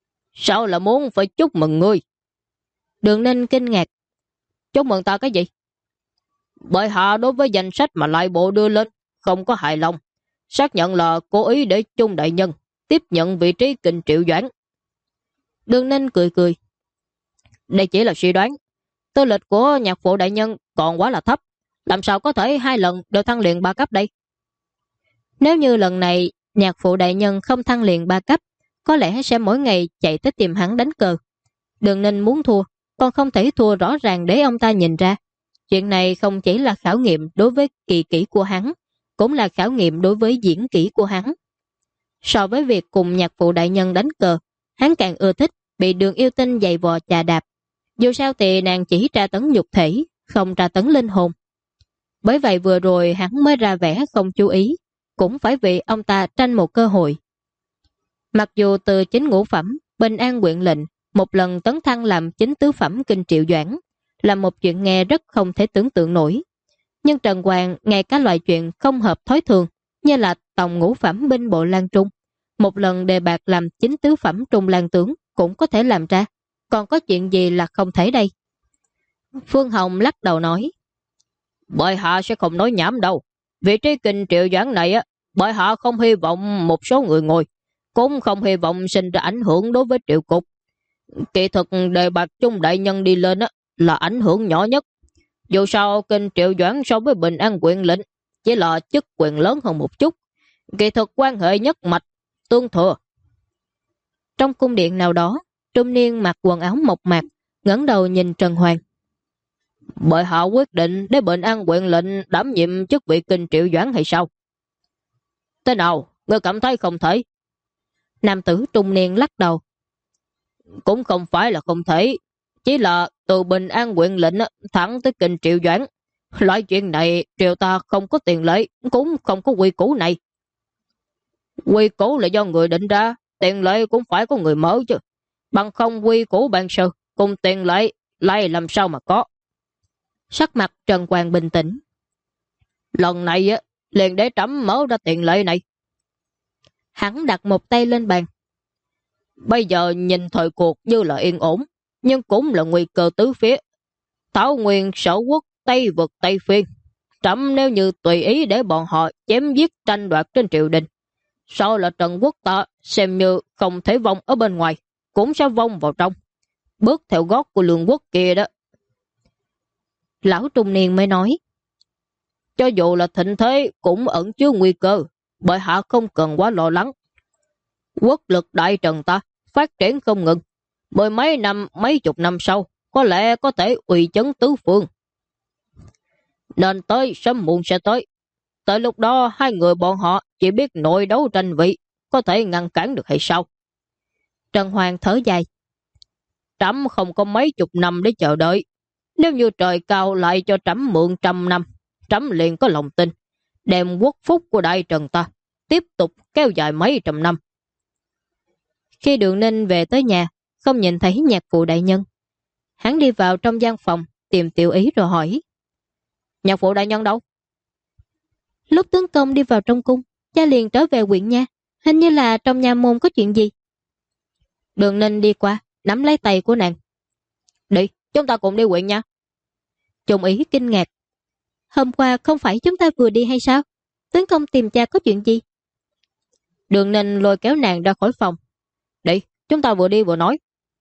S1: Sao là muốn phải chúc mừng ngươi? Đường Ninh kinh ngạc. Chúc mừng ta cái gì?
S2: Bệ hạ đối với danh sách mà lại bộ đưa lên không có hài lòng, xác nhận là cố ý để Chung đại nhân tiếp nhận vị trí Kinh Triệu Doãn.
S1: Đường Ninh cười cười.
S2: Đây chỉ là suy đoán. Tư lịch của nhạc phụ đại nhân còn quá là thấp, làm sao có thể 2 lần đều thăng liền 3 cấp đây?
S1: Nếu như lần này nhạc phụ đại nhân không thăng liền 3 cấp, có lẽ sẽ mỗi ngày chạy tới tìm hắn đánh cờ. Đường Ninh muốn thua, còn không thể thua rõ ràng để ông ta nhìn ra. Chuyện này không chỉ là khảo nghiệm đối với kỳ kỹ của hắn, cũng là khảo nghiệm đối với diễn kỹ của hắn. So với việc cùng nhạc phụ đại nhân đánh cờ, hắn càng ưa thích bị Đường Yêu Tinh giày vò chà đạp. Dù sao thì nàng chỉ tra tấn nhục thể, không tra tấn linh hồn. Bởi vậy vừa rồi hắn mới ra vẻ không chú ý, cũng phải vì ông ta tranh một cơ hội. Mặc dù từ chính ngũ phẩm, Bình An huyện lệnh, một lần tấn thăng làm chính tứ phẩm Kinh Triệu Doãn, là một chuyện nghe rất không thể tưởng tượng nổi. Nhưng Trần Hoàng ngay cả loại chuyện không hợp thói thường, như là tổng ngũ phẩm binh bộ Lan Trung, một lần đề bạt làm chính tứ phẩm Trung Lan tướng cũng có thể làm ra, còn có chuyện gì là không thể đây? Phương Hồng lắc đầu nói,
S2: Bệ hạ sẽ không nói nhảm đâu. Vị trí Kinh Triệu Doãn này bệ hạ không hy vọng một số người ngồi, cũng không hy vọng sinh ra ảnh hưởng đối với triệu cục. Kỳ thực đề bạt Chung đại nhân đi lên là ảnh hưởng nhỏ nhất. Dù sao Kinh Triệu Doãn so với Bình An huyện lệnh chỉ là chức quyền lớn hơn một chút. Kỳ thực quan hệ nhất mạch tương thừa.
S1: Trong cung điện nào đó, trung niên mặc quần áo mộc mạc, ngẩng đầu nhìn Trần Hoàng.
S2: Bệ hạ quyết định để Bình An huyện lệnh đảm nhiệm chức vị Kinh Triệu Doãn hay sao? Thế nào, ngươi cảm thấy không thể?
S1: Nam tử trung niên lắc đầu.
S2: Cũng không phải là không thể, chỉ là từ Bình An huyện lệnh thẳng tới Kinh Triệu Doãn. Loại chuyện này triều ta không có tiền lệ, cũng không có quy củ này. Quy củ là do người định ra, tiền lệ cũng phải có người mở chứ. Bằng không quy củ ban sơ, cùng tiền lệ lại làm sao mà có.
S1: Sắc mặt Trần Hoàng bình tĩnh.
S2: Lần này liền để trẫm mở ra tiền lệ này.
S1: Hắn đặt một tay lên bàn.
S2: Bây giờ nhìn thời cuộc như là yên ổn, nhưng cũng là nguy cơ tứ phía. Thảo Nguyên, Sở Quốc, Tây Vực, Tây Phiên. Trẫm nếu như tùy ý để bọn họ chém giết tranh đoạt trên triều đình, sau là Trần Quốc ta xem như không thể vong ở bên ngoài, cũng sẽ vong vào trong, bước theo gót của Lương Quốc kia đó.
S1: Lão trung niên mới nói,
S2: cho dù là thịnh thế cũng ẩn chứa nguy cơ, bệ hạ không cần quá lo lắng. Quốc lực đại Trần ta phát triển không ngừng, mười mấy năm, mấy chục năm sau, có lẽ có thể uy chấn tứ phương. Nên tới, sớm muộn sẽ tới. Tới lúc đó, hai người bọn họ chỉ biết nội đấu tranh vị, có thể ngăn cản được hay sao?
S1: Trần Hoàng thở dài.
S2: Trẫm không có mấy chục năm để chờ đợi. Nếu như trời cao lại cho trẫm mượn 100 năm, trẫm liền có lòng tin, đem quốc phúc của đại Trần ta tiếp tục kéo dài mấy trăm năm.
S1: Khi Đường Ninh về tới nhà, không nhìn thấy nhạc phụ đại nhân. Hắn đi vào trong gian phòng, tìm Tiểu Ý rồi hỏi,
S2: nhạc phụ đại nhân đâu?
S1: Lúc tướng công đi vào trong cung, cha liền trở về huyện nha, hình như là trong nhà môn có chuyện gì. Đường Ninh đi qua, nắm lấy tay của nàng.
S2: Đi, chúng ta cùng đi huyện nha.
S1: Trung Ý kinh ngạc. Hôm qua không phải chúng ta vừa đi hay sao? Tướng công tìm cha có chuyện gì?
S2: Đường Ninh lôi kéo nàng ra khỏi phòng. Đi, chúng ta vừa đi vừa nói.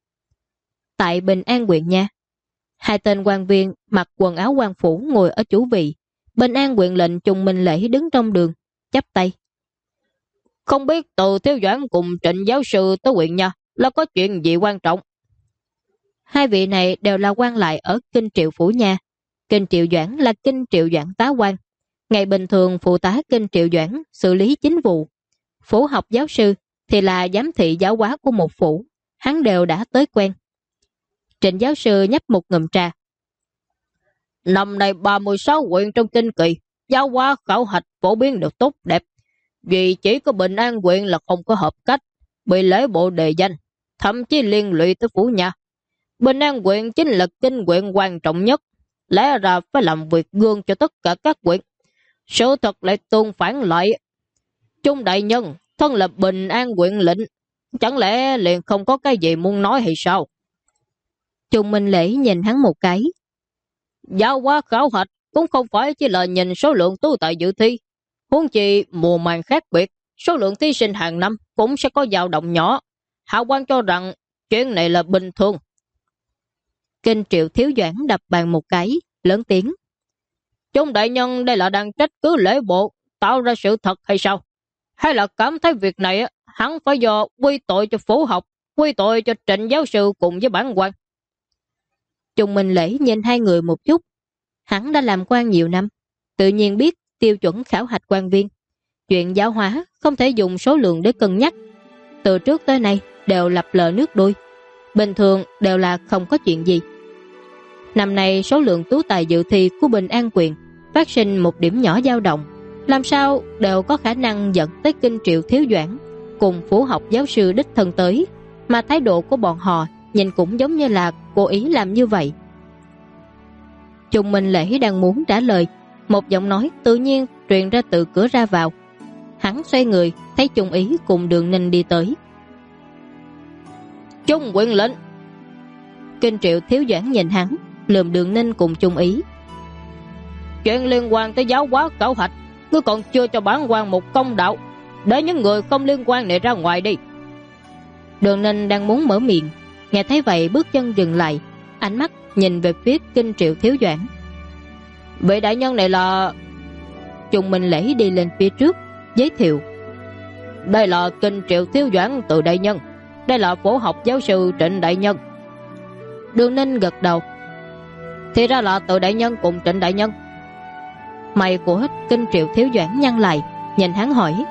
S1: Tại Bình An huyện nha, hai tên quan viên mặc quần áo quan phủ ngồi ở chủ vị. Bình An huyện lệnh Trùng Minh Lễ đứng trong đường, chắp tay.
S2: Không biết Từ Thiếu Doãn cùng Trịnh giáo sư tới huyện nha là có chuyện gì quan trọng?
S1: Hai vị này đều là quan lại ở Kinh Triệu Phủ nha. Kinh Triệu Doãn là Kinh Triệu Doãn tá quan. Ngày bình thường phụ tá Kinh Triệu Doãn xử lý chính vụ. Phủ học giáo sư thì là giám thị giáo hóa của một phủ. Hắn đều đã tới quen. Trịnh giáo sư nhấp một ngụm trà.
S2: Năm nay 36 huyện trong kinh kỳ, giáo hóa khảo hạch phổ biến được tốt đẹp. Vì chỉ có Bình An huyện là không có hợp cách, bị lễ bộ đề danh, thậm chí liên lụy tới phủ nhà. Bình An huyện chính là kinh huyện quan trọng nhất, lẽ ra phải làm việc gương cho tất cả các huyện. Sự thật lại tương phản lại. Trung đại nhân, thân là Bình An huyện lệnh, chẳng lẽ liền không có cái gì muốn nói hay sao?
S1: Trung Minh Lễ nhìn hắn một cái.
S2: Giáo hóa khảo hạch cũng không phải chỉ là nhìn số lượng tú tài dự thi. Huống chi mùa màng khác biệt, số lượng thí sinh hàng năm cũng sẽ có dao động nhỏ. Hạ quan cho rằng chuyện này là bình thường.
S1: Kinh Triệu Thiếu Doãn đập bàn một cái, lớn tiếng.
S2: Chúng đại nhân đây là đang trách cứ lễ bộ, tạo ra sự thật hay sao? Hay là cảm thấy việc này hắn phải do quy tội cho Phủ Học, quy tội cho Trịnh giáo sư cùng với bản quan?
S1: Trung Minh Lễ nhìn hai người một chút. Hắn đã làm quan nhiều năm, tự nhiên biết tiêu chuẩn khảo hạch quan viên. Chuyện giáo hóa không thể dùng số lượng để cân nhắc. Từ trước tới nay đều lập lờ nước đôi. Bình thường đều là không có chuyện gì. Năm nay số lượng tú tài dự thi của Bình An Quyền phát sinh một điểm nhỏ dao động, làm sao đều có khả năng dẫn tới Kinh Triệu Thiếu Doãn cùng Phủ Học giáo sư đích thân tới, mà thái độ của bọn họ nhìn cũng giống như là cố ý làm như vậy. Trung Minh Lễ đang muốn trả lời, một giọng nói tự nhiên truyền ra từ cửa ra vào. Hắn xoay người, thấy Trung Ý cùng Đường Ninh đi tới.
S2: Trung Quyền lệnh.
S1: Kinh Triệu Thiếu Doãn nhìn hắn, lườm Đường Ninh cùng Trung Ý.
S2: Chuyện liên quan tới giáo hóa khảo hạch, ngươi còn chưa cho bản quan một công đạo, để những người không liên quan này ra ngoài đi.
S1: Đường Ninh đang muốn mở miệng, nghe thấy vậy bước chân dừng lại, ánh mắt nhìn về phía Kinh Triệu Thiếu Doãn.
S2: Vị đại nhân này là...
S1: Trung Minh Lễ đi lên phía trước, giới thiệu.
S2: Đây là Kinh Triệu Thiếu Doãn Từ đại nhân, đây là Phủ Học giáo sư Trịnh đại nhân.
S1: Đường Ninh gật đầu.
S2: Thì ra là Từ đại nhân cùng Trịnh đại nhân.
S1: Mày của Kinh Triệu Thiếu Doãn nhăn lại, nhìn hắn hỏi.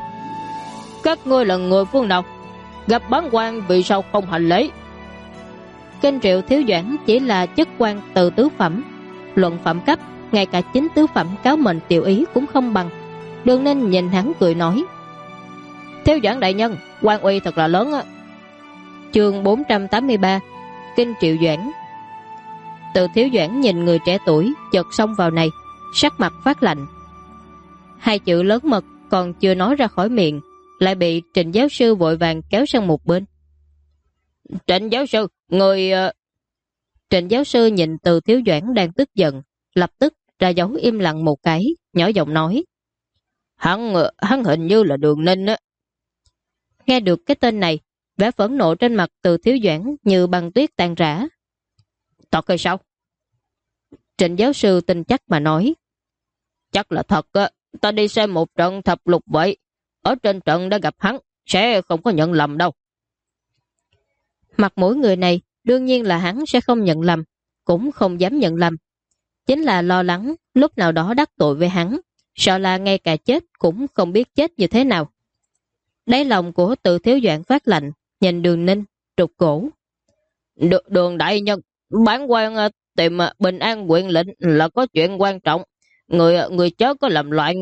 S2: Các ngươi là người phương nào? Gặp bản quan vì sao không hành lễ?
S1: Kinh Triệu Thiếu Doãn chỉ là chức quan từ tứ phẩm, luận phẩm cấp, ngay cả chính tứ phẩm cáo mệnh tiểu ý cũng không bằng. Đường Ninh nhìn hắn cười nói.
S2: Thiếu Doãn đại nhân, quan uy thật là lớn á.
S1: Chương 483, Kinh Triệu Doãn. Từ Thiếu Doãn nhìn người trẻ tuổi chợt xông vào này, sắc mặt phát lạnh. Hai chữ lớn mật còn chưa nói ra khỏi miệng, lại bị Trịnh giáo sư vội vàng kéo sang một bên.
S2: Trịnh giáo sư, người...
S1: Trịnh giáo sư nhìn Từ Thiếu Doãn đang tức giận, lập tức ra dấu im lặng một cái, nhỏ giọng nói.
S2: Hắn hình như là Đường Ninh á.
S1: Nghe được cái tên này, vẻ phẫn nộ trên mặt Từ Thiếu Doãn như băng tuyết tan rã.
S2: Thật hay sao?
S1: Trịnh giáo sư tin chắc mà nói.
S2: Chắc là thật á, ta đi xem một trận thập lục vậy. Ở trên trận đã gặp hắn, sẽ không có nhận lầm đâu.
S1: Mặt mũi người này đương nhiên là hắn sẽ không nhận lầm, cũng không dám nhận lầm. Chính là lo lắng lúc nào đó đắc tội với hắn, sợ là ngay cả chết cũng không biết chết như thế nào. Đáy lòng của Từ Thiếu Doãn phát lạnh, nhìn Đường Ninh, trục cổ.
S2: Đường đại nhân, bản quan tìm Bình An huyện lệnh là có chuyện quan trọng. Người chớ có làm loạn.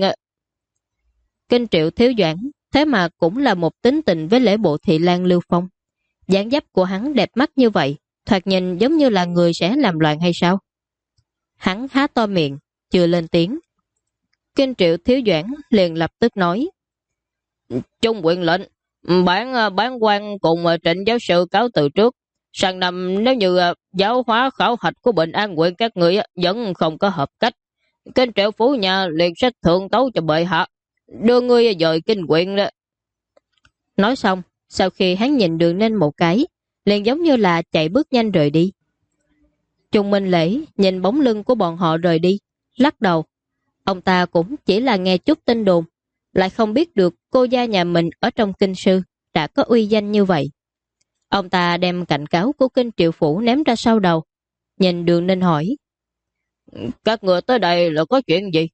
S1: Kinh Triệu Thiếu Doãn thế mà cũng là một tính tình với lễ bộ thị lang Lưu Phong. Dáng dấp của hắn đẹp mắt như vậy, thoạt nhìn giống như là người sẽ làm loạn hay sao? Hắn há to miệng, chưa lên tiếng. Kinh Triệu Thiếu Doãn liền lập tức nói.
S2: Trung huyện lệnh, bản quan cùng Trịnh giáo sư cáo từ trước. Sang năm nếu như giáo hóa khảo hạch của Bình An huyện các người vẫn không có hợp cách, Kinh Triệu phủ nhà liền sẽ thượng tấu cho bệ hạ, đưa ngươi dời kinh huyện đó.
S1: Nói xong, sau khi hắn nhìn Đường Ninh một cái, liền giống như là chạy bước nhanh rời đi. Trung Minh Lễ nhìn bóng lưng của bọn họ rời đi, lắc đầu. Ông ta cũng chỉ là nghe chút tin đồn, lại không biết được cô gia nhà mình ở trong kinh sư đã có uy danh như vậy. Ông ta đem cảnh cáo của Kinh Triệu phủ ném ra sau đầu, nhìn Đường Ninh hỏi.
S2: Các người tới đây là có chuyện gì?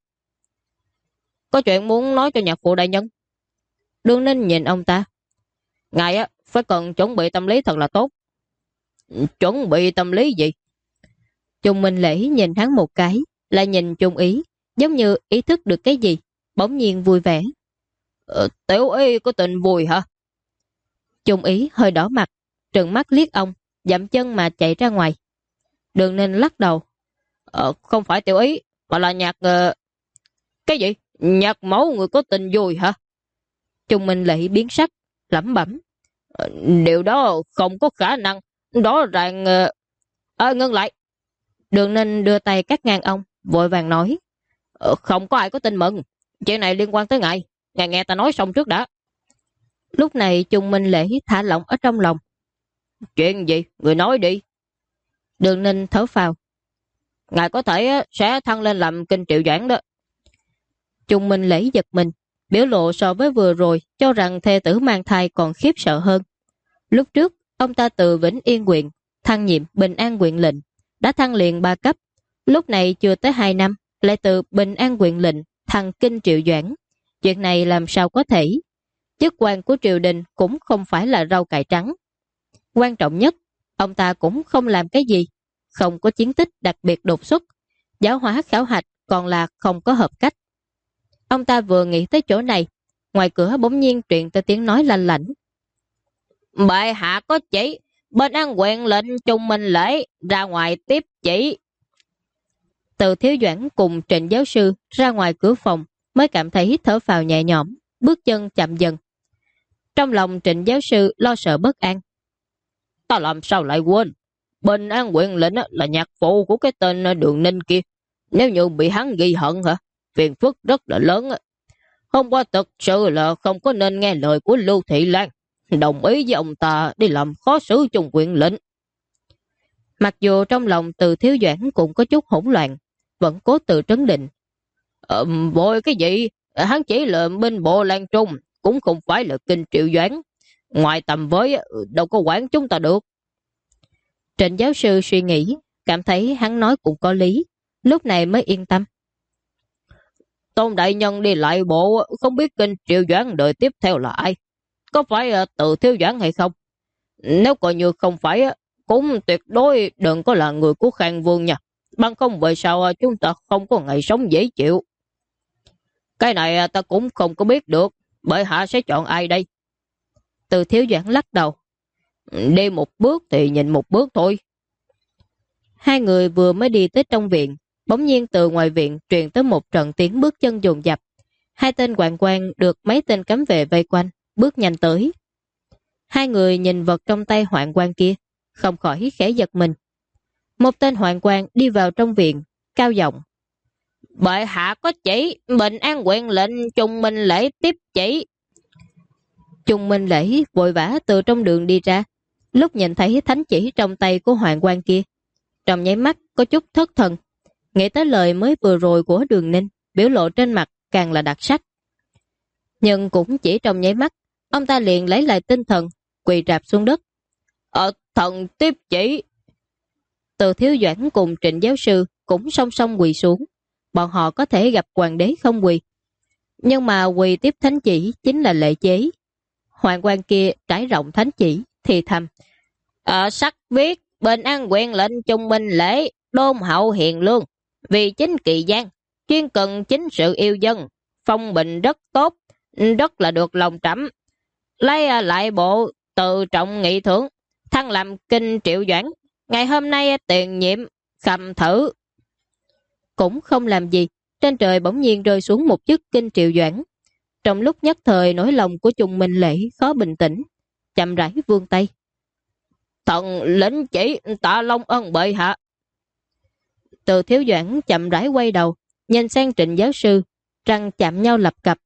S2: Có chuyện muốn nói cho nhạc phụ đại nhân.
S1: Đường Ninh nhìn ông ta.
S2: Ngài phải cần chuẩn bị tâm lý thật là tốt. Chuẩn bị tâm lý gì?
S1: Trung Minh Lễ nhìn hắn một cái, lại nhìn Trung Ý, giống như ý thức được cái gì, bỗng nhiên vui vẻ.
S2: Tiểu Ý có tình vui hả?
S1: Trung Ý hơi đỏ mặt, trừng mắt liếc ông, dậm chân mà chạy ra ngoài. Đường Ninh lắc đầu.
S2: Không phải Tiểu Ý, mà là nhạc... Cái gì? Nhạc mẫu người có tình vui hả?
S1: Trung Minh Lễ biến sắc, lẩm bẩm.
S2: Điều đó không có khả năng. Đó ràng... ngưng lại.
S1: Đường Ninh đưa tay cắt ngang ông,
S2: vội vàng nói. Không có ai có tin mừng. Chuyện này liên quan tới ngài. Ngài nghe ta nói xong trước đã.
S1: Lúc này Chung Minh Lễ thả lỏng ở trong lòng.
S2: Chuyện gì? Người nói đi.
S1: Đường Ninh thở phào.
S2: Ngài có thể sẽ thăng lên làm kinh triệu doãn đó.
S1: Chung Minh Lễ giật mình, biểu lộ so với vừa rồi cho rằng thê tử mang thai còn khiếp sợ hơn. Lúc trước, ông ta từ Vĩnh Yên huyện thăng nhiệm Bình An huyện lệnh, đã thăng liền 3 cấp. Lúc này chưa tới 2 năm, lại từ Bình An huyện lệnh thăng kinh triệu doãn. Chuyện này làm sao có thể? Chức quan của triều đình cũng không phải là rau cải trắng. Quan trọng nhất, ông ta cũng không làm cái gì, không có chiến tích đặc biệt đột xuất, giáo hóa khảo hạch còn là không có hợp cách. Ông ta vừa nghĩ tới chỗ này, ngoài cửa bỗng nhiên truyền tới tiếng nói lanh lảnh.
S2: Bệ hạ có chỉ, Bình An huyện lệnh Chung Minh Lễ ra ngoài tiếp chỉ.
S1: Từ Thiếu Doãn cùng Trịnh giáo sư ra ngoài cửa phòng mới cảm thấy hít thở phào nhẹ nhõm, bước chân chậm dần. Trong lòng Trịnh giáo sư lo sợ bất an.
S2: Ta làm sao lại quên? Bình An huyện lệnh là nhạc phụ của cái tên Đường Ninh kia. Nếu như bị hắn ghi hận hả? Phiền phức rất là lớn. Hôm qua thực sự là không có nên nghe lời của Lưu Thị Lan, đồng ý với ông ta đi làm khó xử chung huyện lệnh.
S1: Mặc dù trong lòng Từ Thiếu Doãn cũng có chút hỗn loạn, vẫn cố tự trấn định.
S2: Vội cái gì? Hắn chỉ là binh bộ Lan Trung, cũng không phải là kinh triệu doãn. Ngoài tầm với đâu có quản chúng ta được.
S1: Trịnh giáo sư suy nghĩ, cảm thấy hắn nói cũng có lý, lúc này mới yên tâm.
S2: Tôn đại nhân đi lại bộ, không biết kinh triệu doãn đời tiếp theo là ai? Có phải Từ Thiếu Doãn hay không? Nếu coi như không phải, cũng tuyệt đối đừng có là người của Khang Vương nha. Bằng không về sao chúng ta không có ngày sống dễ chịu. Cái này ta cũng không có biết được. Bệ hạ sẽ chọn ai đây?
S1: Từ Thiếu Doãn lắc đầu.
S2: Đi một bước thì nhìn một bước thôi.
S1: Hai người vừa mới đi tới trong viện, bỗng nhiên từ ngoài viện truyền tới một trận tiếng bước chân dồn dập. Hai tên hoạn quan được mấy tên cấm vệ vây quanh, bước nhanh tới. Hai người nhìn vật trong tay hoạn quan kia, không khỏi khẽ giật mình. Một tên hoạn quan đi vào trong viện, cao giọng.
S2: Bệ hạ có chỉ, Bình An huyện lệnh Chung Minh Lễ tiếp chỉ.
S1: Chung Minh Lễ vội vã từ trong đường đi ra, lúc nhìn thấy thánh chỉ trong tay của hoạn quan kia. Trong nháy mắt có chút thất thần, nghĩ tới lời mới vừa rồi của Đường Ninh, biểu lộ trên mặt càng là đặc sắc. Nhưng cũng chỉ trong nháy mắt, ông ta liền lấy lại tinh thần, quỳ rạp xuống đất.
S2: Thần tiếp chỉ.
S1: Từ Thiếu Doãn cùng Trịnh giáo sư cũng song song quỳ xuống. Bọn họ có thể gặp hoàng đế không quỳ, nhưng mà quỳ tiếp thánh chỉ chính là lệ chế. Hoàng quan kia trải rộng thánh chỉ thì thầm.
S2: Sắc viết Bình An huyện lệnh Chung Minh Lễ đôn hậu hiền lương, vì chính kỳ gian, chuyên cần chính sự yêu dân, phong bình rất tốt, rất là được lòng trẫm. Lấy lại bộ tự trọng nghị thưởng, thăng làm kinh triệu doãn. Ngày hôm nay tiền nhiệm khâm thử.
S1: Cũng không làm gì, trên trời bỗng nhiên rơi xuống một chiếc kinh triệu doãn. Trong lúc nhất thời nỗi lòng của Chung Minh Lễ khó bình tĩnh, chậm rãi vươn tay.
S2: Thần lĩnh chỉ tạ long ân bệ hạ.
S1: Từ Thiếu Doãn chậm rãi quay đầu, nhìn sang Trịnh giáo sư, răng chạm nhau lập cập.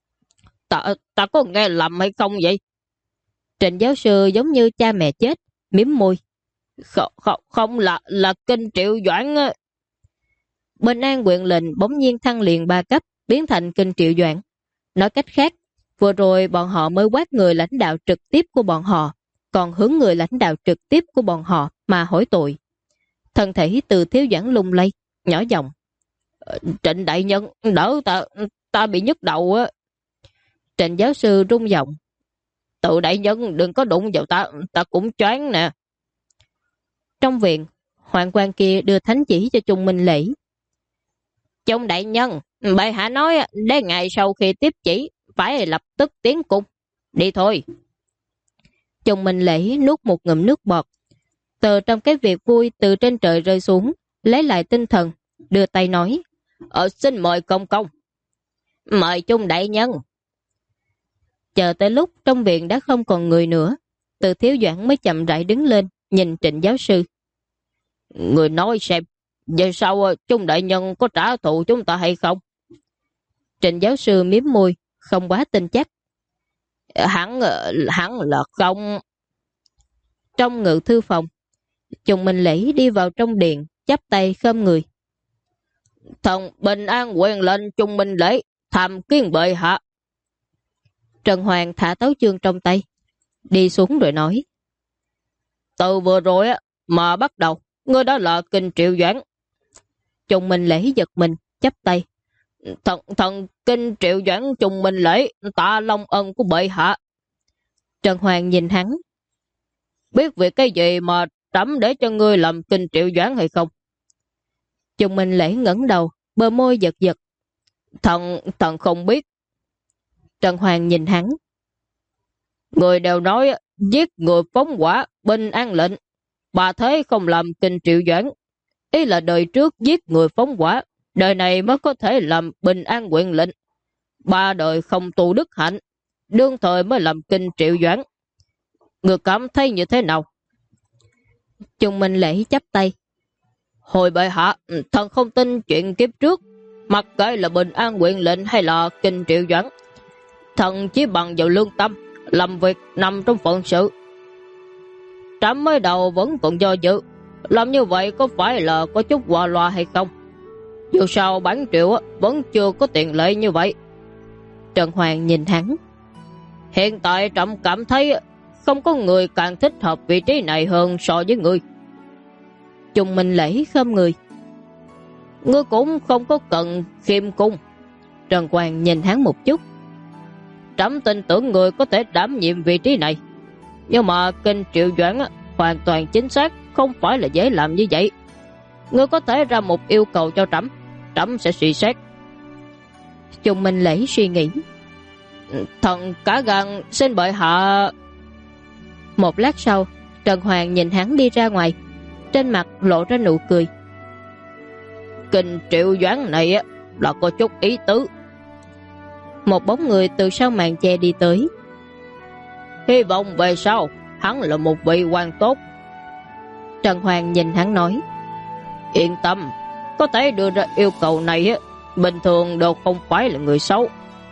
S2: Ta có nghe lầm hay không vậy?
S1: Trịnh giáo sư giống như cha mẹ chết, mím môi.
S2: Không là kinh triệu doãn.
S1: Bình An huyện lệnh bỗng nhiên thăng liền 3 cấp, biến thành kinh triệu doãn. Nói cách khác, vừa rồi bọn họ mới quát người lãnh đạo trực tiếp của bọn họ, còn hướng người lãnh đạo trực tiếp của bọn họ mà hỏi tội. Thân thể Từ Thiếu Doãn lung lay, nhỏ giọng.
S2: Trịnh đại nhân, đỡ ta bị nhức đầu á.
S1: Trịnh giáo sư rung giọng.
S2: Từ đại nhân đừng có đụng vào ta cũng choáng nè.
S1: Trong viện, hoạn quan kia đưa thánh chỉ cho Chung Minh Lễ.
S2: Chung đại nhân, bệ hạ nói đến ngày sau khi tiếp chỉ, phải lập tức tiến cung. Đi thôi.
S1: Chung Minh Lễ nuốt một ngụm nước bọt. Từ trong cái việc vui từ trên trời rơi xuống, lấy lại tinh thần, đưa tay nói.
S2: Xin mời công công. Mời Chung đại nhân.
S1: Chờ tới lúc trong viện đã không còn người nữa, Từ Thiếu Doãn mới chậm rãi đứng lên, nhìn Trịnh giáo sư.
S2: Người nói xem, Vậy sao Trung đại nhân có trả thù chúng ta hay không?
S1: Trịnh giáo sư miếm môi, không quá tin chắc.
S2: Hẳn là không.
S1: Trong ngự thư phòng, Trùng Minh Lễ đi vào trong điện, chắp tay khom người.
S2: Thần Bình An quyền lệnh Trung Minh Lễ tham kiến bệ hạ.
S1: Trần Hoàng thả tấu chương trong tay, đi xuống rồi nói.
S2: Từ vừa rồi mà bắt đầu, ngươi đó là Kinh Triệu Doãn.
S1: Trùng Minh Lễ giật mình, chắp tay.
S2: Thần Kinh Triệu Doãn Trung Minh Lễ tạ long ân của bệ hạ.
S1: Trần Hoàng nhìn hắn.
S2: Biết việc cái gì mà trẫm để cho ngươi làm Kinh Triệu Doãn hay không?
S1: Trùng Minh Lễ ngẩng đầu, bờ môi giật giật.
S2: Thần không biết.
S1: Trần Hoàng nhìn hắn.
S2: Người đều nói giết người phóng hỏa, bình an lệnh. Bà thế không làm Kinh Triệu Doãn. Ý là đời trước giết người phóng hỏa, đời này mới có thể làm bình an quyền lệnh. 3 đời không tu đức hạnh, đương thời mới làm Kinh Triệu Doãn. Người cảm thấy như thế nào?
S1: Trùng Minh Lễ chắp tay.
S2: Hồi bệ hạ, thần không tin chuyện kiếp trước, mặc kệ là bình an quyền lệnh hay là Kinh Triệu Doãn. Thần chỉ bằng vào lương tâm, làm việc nằm trong phận sự. Trẫm mới đầu vẫn còn do dự, làm như vậy có phải là có chút qua loa hay không? Dù sao bản triệu vẫn chưa có tiền lệ như vậy.
S1: Trần Hoàng nhìn hắn.
S2: Hiện tại trẫm cảm thấy không có người càng thích hợp vị trí này hơn so với người.
S1: Trùng Minh Lễ khom người.
S2: Ngươi cũng không có cần khiêm cung.
S1: Trần Hoàng nhìn hắn một chút.
S2: Trẫm tin tưởng người có thể đảm nhiệm vị trí này, nhưng mà Kinh Triệu Doãn hoàn toàn chính xác không phải là dễ làm như vậy. Ngươi có thể ra một yêu cầu cho trẫm, trẫm sẽ suy xét.
S1: Trùng Minh Lễ suy nghĩ.
S2: Thần cả gan xin bệ hạ.
S1: Một lát sau, Trần Hoàng nhìn hắn đi ra ngoài, trên mặt lộ ra nụ cười.
S2: Kinh Triệu Doãn này là có chút ý tứ.
S1: Một bóng người từ sau màn che đi tới.
S2: Hy vọng về sau hắn là một vị quan tốt.
S1: Trần Hoàng nhìn hắn nói.
S2: Yên tâm, có thể đưa ra yêu cầu này bình thường đều không phải là người xấu.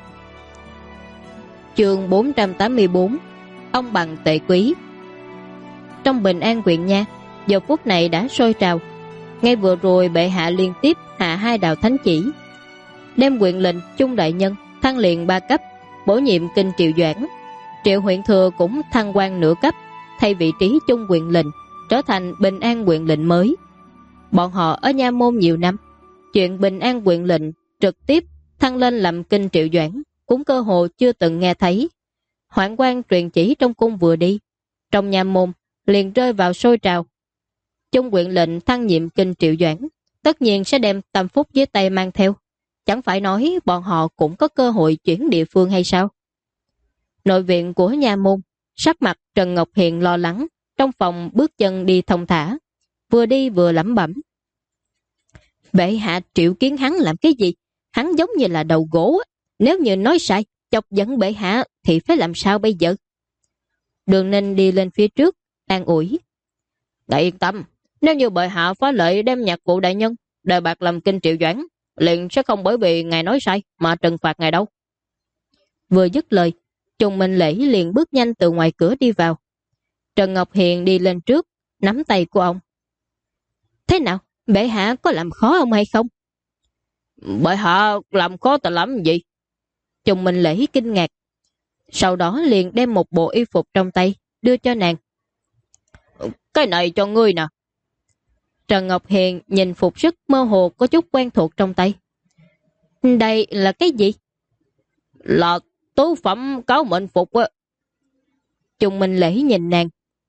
S1: Chương 484. Ông bằng tệ quý. Trong Bình An huyện nha, giờ phút này đã sôi trào. Ngay vừa rồi bệ hạ liên tiếp hạ 2 đạo thánh chỉ, đem huyện lệnh Trung đại nhân thăng liền 3 cấp, bổ nhiệm Kinh Triệu Doãn. Triệu huyện thừa cũng thăng quan nửa cấp, thay vị trí Trung huyện lệnh, trở thành Bình An huyện lệnh mới. Bọn họ ở nha môn nhiều năm, chuyện Bình An huyện lệnh trực tiếp thăng lên làm Kinh Triệu Doãn cũng cơ hồ chưa từng nghe thấy. Hoạn quan truyền chỉ trong cung vừa đi, trong nha môn liền rơi vào sôi trào. Trung huyện lệnh thăng nhiệm Kinh Triệu Doãn tất nhiên sẽ đem Tâm Phúc dưới tay mang theo. Chẳng phải nói bọn họ cũng có cơ hội chuyển địa phương hay sao? Nội viện của nha môn, sắc mặt Trần Ngọc Hiền lo lắng, trong phòng bước chân đi thông thả, vừa đi vừa lẩm bẩm. Bệ hạ triệu kiến hắn làm cái gì? Hắn giống như là đầu gỗ. Nếu như nói sai, chọc giận bệ hạ thì phải làm sao bây giờ? Đường Ninh đi lên phía trước, an ủi.
S2: Ngài yên tâm, nếu như bệ hạ phá lệ đem nhạc vụ đại nhân đề bạc làm Kinh Triệu Doãn, liền sẽ không bởi vì ngài nói sai mà trừng phạt ngài đâu.
S1: Vừa dứt lời, Trùng Minh Lễ liền bước nhanh từ ngoài cửa đi vào. Trần Ngọc Hiền đi lên trước, nắm tay của ông. Thế nào? Bệ hạ có làm khó ông hay không?
S2: Bệ hạ làm khó ta làm gì?
S1: Trùng Minh Lễ kinh ngạc. Sau đó liền đem một bộ y phục trong tay đưa cho nàng.
S2: Cái này cho ngươi nè.
S1: Trần Ngọc Hiền nhìn phục sức mơ hồ có chút quen thuộc trong tay. Đây là cái gì?
S2: Là tứ phẩm cáo mệnh phục á.
S1: Trùng Minh Lễ nhìn nàng.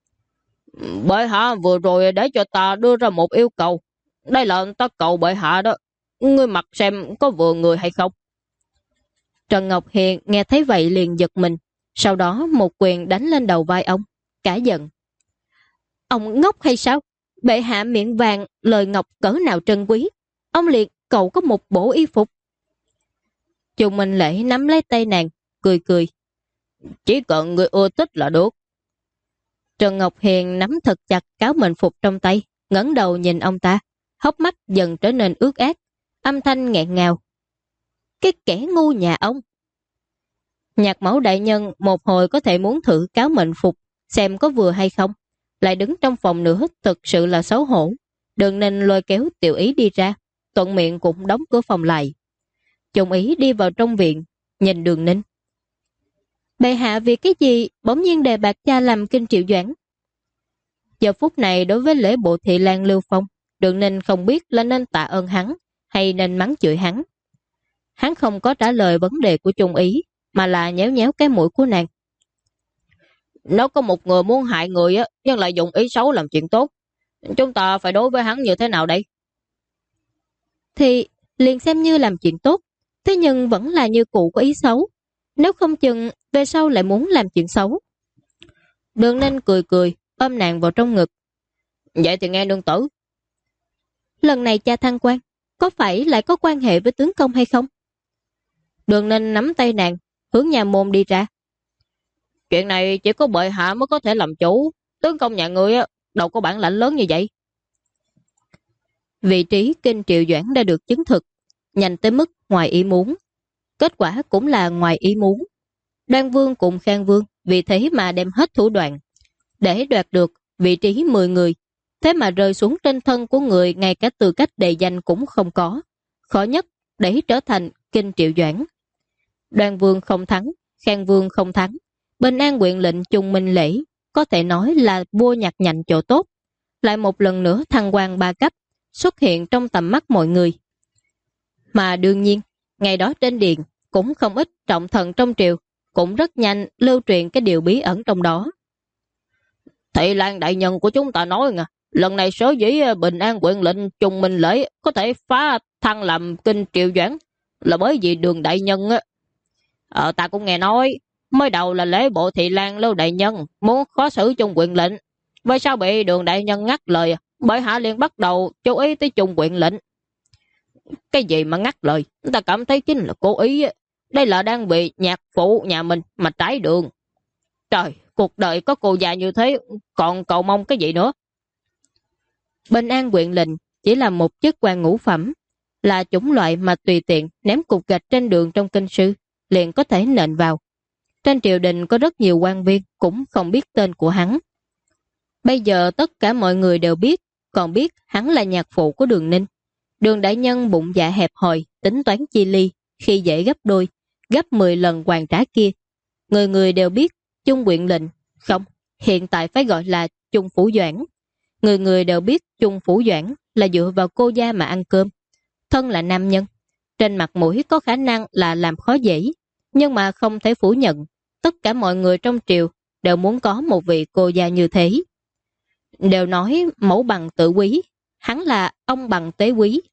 S2: Bệ hạ vừa rồi để cho ta đưa ra một yêu cầu. Đây là ta cầu bệ hạ đó. Ngươi mặc xem có vừa người hay không.
S1: Trần Ngọc Hiền nghe thấy vậy liền giật mình. Sau đó một quyền đánh lên đầu vai ông, cả giận. Ông ngốc hay sao? Bệ hạ miệng vàng, lời ngọc cỡ nào trân quý. Ông liền cậu có một bộ y phục. Trùng Minh Lễ nắm lấy tay nàng, cười cười.
S2: Chỉ cần người ưa thích là được.
S1: Trần Ngọc Hiền nắm thật chặt cáo mệnh phục trong tay, ngẩng đầu nhìn ông ta. hốc mắt dần trở nên ướt át, âm thanh nghẹn ngào. Cái kẻ ngu nhà ông! Nhạc mẫu đại nhân một hồi có thể muốn thử cáo mệnh phục, xem có vừa hay không. Lại đứng trong phòng nữa thực sự là xấu hổ. Đường Ninh lôi kéo Tiểu Ý đi ra, thuận miệng cũng đóng cửa phòng lại. Trung Ý đi vào trong viện, nhìn Đường Ninh. Bệ hạ vì cái gì bỗng nhiên đề bạt cha làm kinh triệu doãn? Giờ phút này đối với lễ bộ thị lang Lưu Phong, Đường Ninh không biết là nên tạ ơn hắn hay nên mắng chửi hắn. Hắn không có trả lời vấn đề của Trung Ý, mà là nhéo nhéo cái mũi của nàng.
S2: Nếu có một người muốn hại người á, nhưng lại dùng ý xấu làm chuyện tốt, chúng ta phải đối với hắn như thế nào đây?
S1: Thì liền xem như làm chuyện tốt, thế nhưng vẫn là như cũ có ý xấu. Nếu không chừng về sau lại muốn làm chuyện xấu. Đường Ninh cười cười, ôm nàng vào trong ngực.
S2: Vậy thì nghe nương tử.
S1: Lần này cha thăng quan, có phải lại có quan hệ với tướng công hay không? Đường Ninh nắm tay nàng, hướng nhà môn đi ra.
S2: Chuyện này chỉ có bệ hạ mới có thể làm chủ. Tướng công nhà người á, đâu có bản lãnh lớn như vậy.
S1: Vị trí kinh triệu doãn đã được chứng thực, nhanh tới mức ngoài ý muốn. Kết quả cũng là ngoài ý muốn. Đoan Vương cùng Khang Vương vì thế mà đem hết thủ đoạn để đoạt được vị trí 10 người. Thế mà rơi xuống trên thân của người ngay cả tư cách đề danh cũng không có. Khó nhất để trở thành kinh triệu doãn. Đoan Vương không thắng, Khang Vương không thắng. Bình An huyện lệnh Trung Minh Lễ có thể nói là vua nhặt nhạnh chỗ tốt. Lại một lần nữa thăng quan 3 cấp xuất hiện trong tầm mắt mọi người. Mà đương nhiên, ngày đó trên điện cũng không ít trọng thần trong triều, cũng rất nhanh lưu truyền cái điều bí ẩn trong đó.
S2: Thị Lan đại nhân của chúng ta nói nè, lần này sở dĩ Bình An huyện lệnh Trung Minh Lễ có thể phá thăng làm kinh triệu doãn là bởi vì Đường đại nhân á. Ta cũng nghe nói, mới đầu là lễ bộ Thị Lan Lưu đại nhân muốn khó xử Trung huyện lệnh, vì sao bị Đường đại nhân ngắt lời, bởi hạ liền bắt đầu chú ý tới Trung huyện lệnh. Cái gì mà ngắt lời, ta cảm thấy chính là cố ý. Đây là đang bị nhạc phụ nhà mình mà trái đường. Trời, cuộc đời có cô già như thế, còn cầu mong cái gì nữa?
S1: Bình An huyện lệnh chỉ là một chức quan ngũ phẩm, là chủng loại mà tùy tiện ném cục gạch trên đường trong kinh sư, liền có thể nện vào. Trên triều đình có rất nhiều quan viên cũng không biết tên của hắn. Bây giờ tất cả mọi người đều biết, còn biết hắn là nhạc phụ của Đường Ninh. Đường đại nhân bụng dạ hẹp hòi, tính toán chi ly, khi dễ gấp đôi, gấp 10 lần hoàn trả kia. Người người đều biết Trung huyện lệnh, không, hiện tại phải gọi là Trung phủ doãn. Người người đều biết Trung phủ doãn là dựa vào cô gia mà ăn cơm. Thân là nam nhân, trên mặt mũi có khả năng là làm khó dễ, nhưng mà không thể phủ nhận. Tất cả mọi người trong triều đều muốn có một vị cô gia như thế. Đều nói mẫu bằng tự quý, hắn là ông bằng tế quý.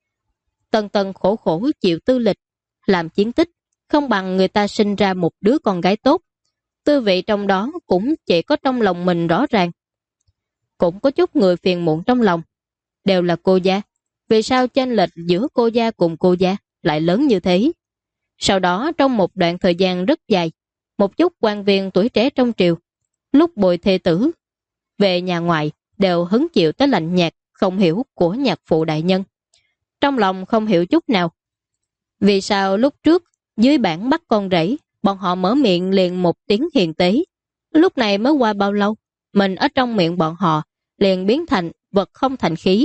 S1: Tần tần khổ khổ chịu tư lịch, làm chiến tích, không bằng người ta sinh ra một đứa con gái tốt. Tư vị trong đó cũng chỉ có trong lòng mình rõ ràng. Cũng có chút người phiền muộn trong lòng. Đều là cô gia. Vì sao chênh lệch giữa cô gia cùng cô gia lại lớn như thế? Sau đó trong một đoạn thời gian rất dài, một chút quan viên tuổi trẻ trong triều, lúc bồi thê tử, về nhà ngoại đều hứng chịu tới lạnh nhạt không hiểu của nhạc phụ đại nhân. Trong lòng không hiểu chút nào. Vì sao lúc trước dưới bản bắt con rể, bọn họ mở miệng liền một tiếng hiền tế. Lúc này mới qua bao lâu, mình ở trong miệng bọn họ liền biến thành vật không thành khí.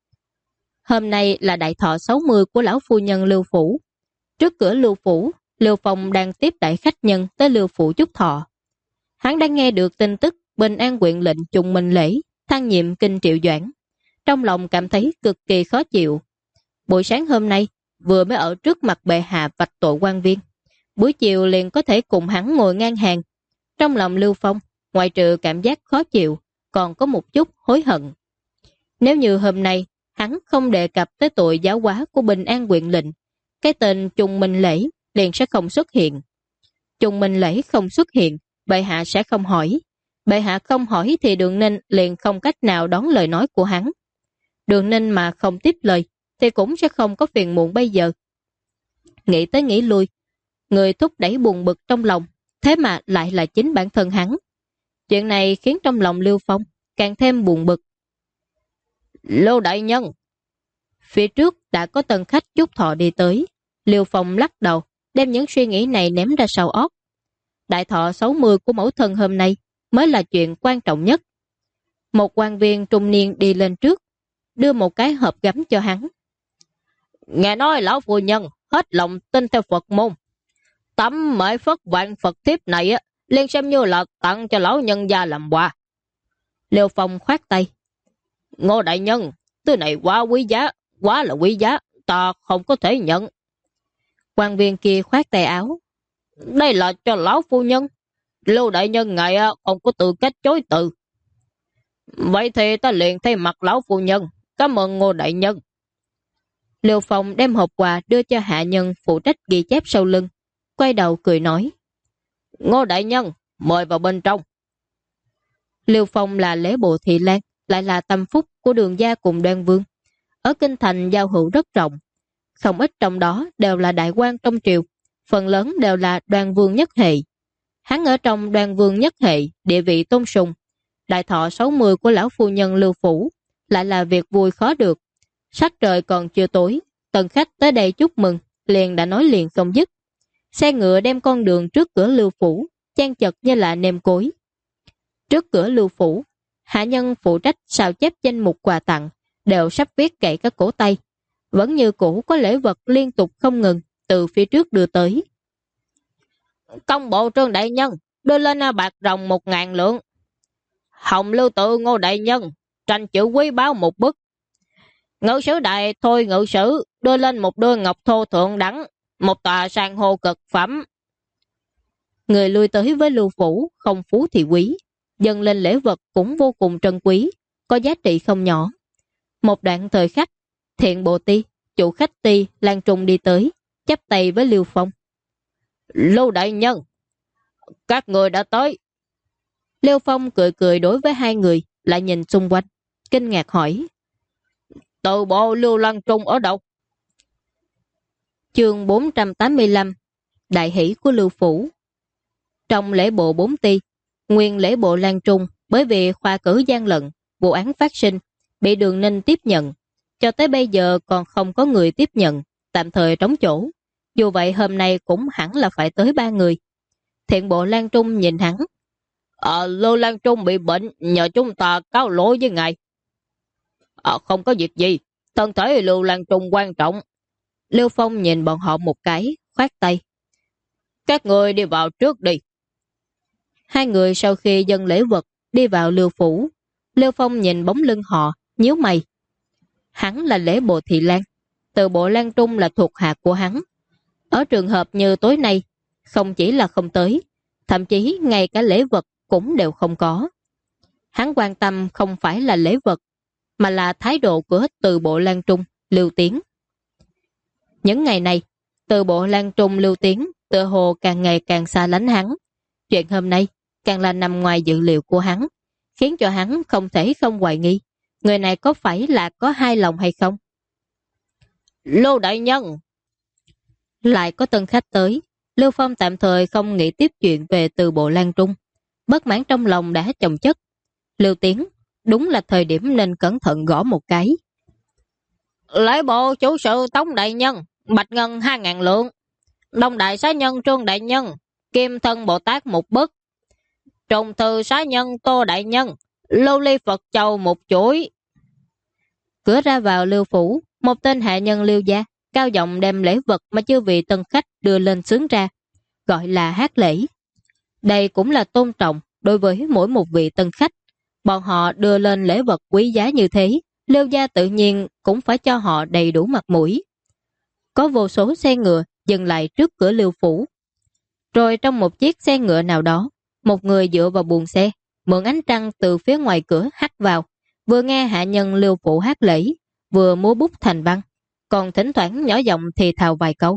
S1: Hôm nay là đại thọ 60 của lão phu nhân Lưu Phủ. Trước cửa Lưu Phủ, Lưu Phong đang tiếp đãi khách nhân tới Lưu Phủ chúc thọ. Hắn đang nghe được tin tức Bình An huyện lệnh Trung Minh Lễ thăng nhiệm kinh triệu doãn. Trong lòng cảm thấy cực kỳ khó chịu. Buổi sáng hôm nay, vừa mới ở trước mặt bệ hạ vạch tội quan viên. Buổi chiều liền có thể cùng hắn ngồi ngang hàng. Trong lòng Lưu Phong, ngoại trừ cảm giác khó chịu, còn có một chút hối hận. Nếu như hôm nay, hắn không đề cập tới tội giáo hóa của Bình An huyện lệnh, cái tên Trung Minh Lễ liền sẽ không xuất hiện. Trung Minh Lễ không xuất hiện, bệ hạ sẽ không hỏi. Bệ hạ không hỏi thì Đường Ninh liền không cách nào đón lời nói của hắn. Đường Ninh mà không tiếp lời, thì cũng sẽ không có phiền muộn bây giờ. Nghĩ tới nghĩ lui, người thúc đẩy buồn bực trong lòng, thế mà lại là chính bản thân hắn. Chuyện này khiến trong lòng Lưu Phong càng thêm buồn bực.
S2: Lưu đại nhân,
S1: Phía trước đã có tân khách chúc thọ đi tới. Liêu Phong lắc đầu, đem những suy nghĩ này ném ra sau óc. Đại thọ 60 của mẫu thân hôm nay mới là chuyện quan trọng nhất. Một quan viên trung niên đi lên trước, đưa một cái hộp gấm cho hắn. Nghe nói lão phu nhân hết lòng tin theo Phật môn. Tấm mễ phất vạn Phật thiếp này liền xem như là tặng cho lão nhân gia làm quà. Liêu Phong khoát tay. Ngô đại nhân, thứ này quá quý giá, quá là quý giá, ta không có thể nhận. Quan viên kia khoát tay áo. Đây là cho lão phu nhân. Lưu đại nhân ngài không có tư cách chối từ. Vậy thì ta liền thay mặt lão phu nhân, cảm ơn Ngô đại nhân. Liêu Phong đem hộp quà đưa cho hạ nhân phụ trách ghi chép sau lưng, quay đầu cười nói. Ngô đại nhân, mời vào bên trong. Liêu Phong là lễ bộ thị lang, lại là tâm phúc của Đường gia cùng Đoan Vương. Ở kinh thành giao hữu rất rộng, không ít trong đó đều là đại quan trong triều, phần lớn đều là Đoan Vương nhất hệ. Hắn ở trong Đoan Vương nhất hệ, địa vị tôn sùng. Đại thọ 60 của lão phu nhân Lưu Phủ lại là việc vui khó được. Sắc trời còn chưa tối, tần khách tới đây chúc mừng, liền đã nói liền không dứt. Xe ngựa đem con đường trước cửa Lưu Phủ, chan chật như là nêm cối. Trước cửa Lưu Phủ, hạ nhân phụ trách sao chép danh mục quà tặng, đều sắp viết cậy các cổ tay. Vẫn như cũ có lễ vật liên tục không ngừng, từ phía trước đưa tới. Công bộ Trương đại nhân, đưa lên bạc ròng 1.000 lượng. Hồng lưu tự Ngô đại nhân, tranh chữ quý báo một bức. Ngự sử đại Thôi ngự sử, đưa lên một đôi ngọc thô thượng đẳng, một tòa san hô cực phẩm. Người lui tới với Lưu Phủ, không phú thì quý, dâng lên lễ vật cũng vô cùng trân quý, có giá trị không nhỏ. Một đoạn thời khắc, Thiện Bộ Ti, chủ khách Ti, Lan Trung đi tới, chắp tay với Liêu Phong. Lưu đại nhân, các người đã tới. Liêu Phong cười cười đối với hai người, lại nhìn xung quanh, kinh ngạc hỏi. Từ bộ Lưu Lan Trung ở đâu? Chương 485, Đại hỷ của Lưu Phủ. Trong lễ bộ 4 ti, nguyên lễ bộ Lan Trung bởi vì khoa cử gian lận, vụ án phát sinh, bị Đường Ninh tiếp nhận. Cho tới bây giờ còn không có người tiếp nhận, tạm thời trống chỗ. Dù vậy hôm nay cũng hẳn là phải tới 3 người. Thiện bộ Lan Trung nhìn hắn. Lưu Lan Trung bị bệnh, nhờ chúng ta cáo lỗi với ngài. Không có việc gì, thân thể Lưu Lan Trung quan trọng. Liêu Phong nhìn bọn họ một cái, khoát tay. Các người đi vào trước đi. Hai người sau khi dâng lễ vật đi vào Lưu Phủ. Liêu Phong nhìn bóng lưng họ, nhíu mày. Hắn là lễ bộ thị lang, từ bộ Lan Trung là thuộc hạ của hắn. Ở trường hợp như tối nay, không chỉ là không tới, thậm chí ngay cả lễ vật cũng đều không có. Hắn quan tâm không phải là lễ vật, mà là thái độ của từ bộ Lan Trung, Lưu Tiến. Những ngày này, từ bộ Lan Trung Lưu Tiến tựa hồ càng ngày càng xa lánh hắn. Chuyện hôm nay càng là nằm ngoài dự liệu của hắn, khiến cho hắn không thể không hoài nghi. Người này có phải là có hai lòng hay không? Lưu đại nhân! Lại có tân khách tới. Lưu Phong tạm thời không nghĩ tiếp chuyện về từ bộ Lan Trung. Bất mãn trong lòng đã chồng chất. Lưu Tiến, đúng là thời điểm nên cẩn thận gõ một cái. Lễ bộ chủ sự Tống đại nhân, bạch ngân 2.000 lượng. Đông đại xá nhân Trương đại nhân, kim thân Bồ Tát một bức. Trùng thư xá nhân Tô đại nhân, lưu ly Phật châu một chuỗi. Cửa ra vào Lưu Phủ, một tên hạ nhân Lưu gia cao giọng đem lễ vật mà chư vị tân khách đưa lên xướng ra, gọi là hát lễ. Đây cũng là tôn trọng đối với mỗi một vị tân khách. Bọn họ đưa lên lễ vật quý giá như thế, Lưu gia tự nhiên cũng phải cho họ đầy đủ mặt mũi. Có vô số xe ngựa dừng lại trước cửa Lưu Phủ. Rồi trong một chiếc xe ngựa nào đó, một người dựa vào buồng xe, mượn ánh trăng từ phía ngoài cửa hắt vào, vừa nghe hạ nhân Lưu Phủ hát lễ, vừa múa bút thành văn, còn thỉnh thoảng nhỏ giọng thì thào vài câu.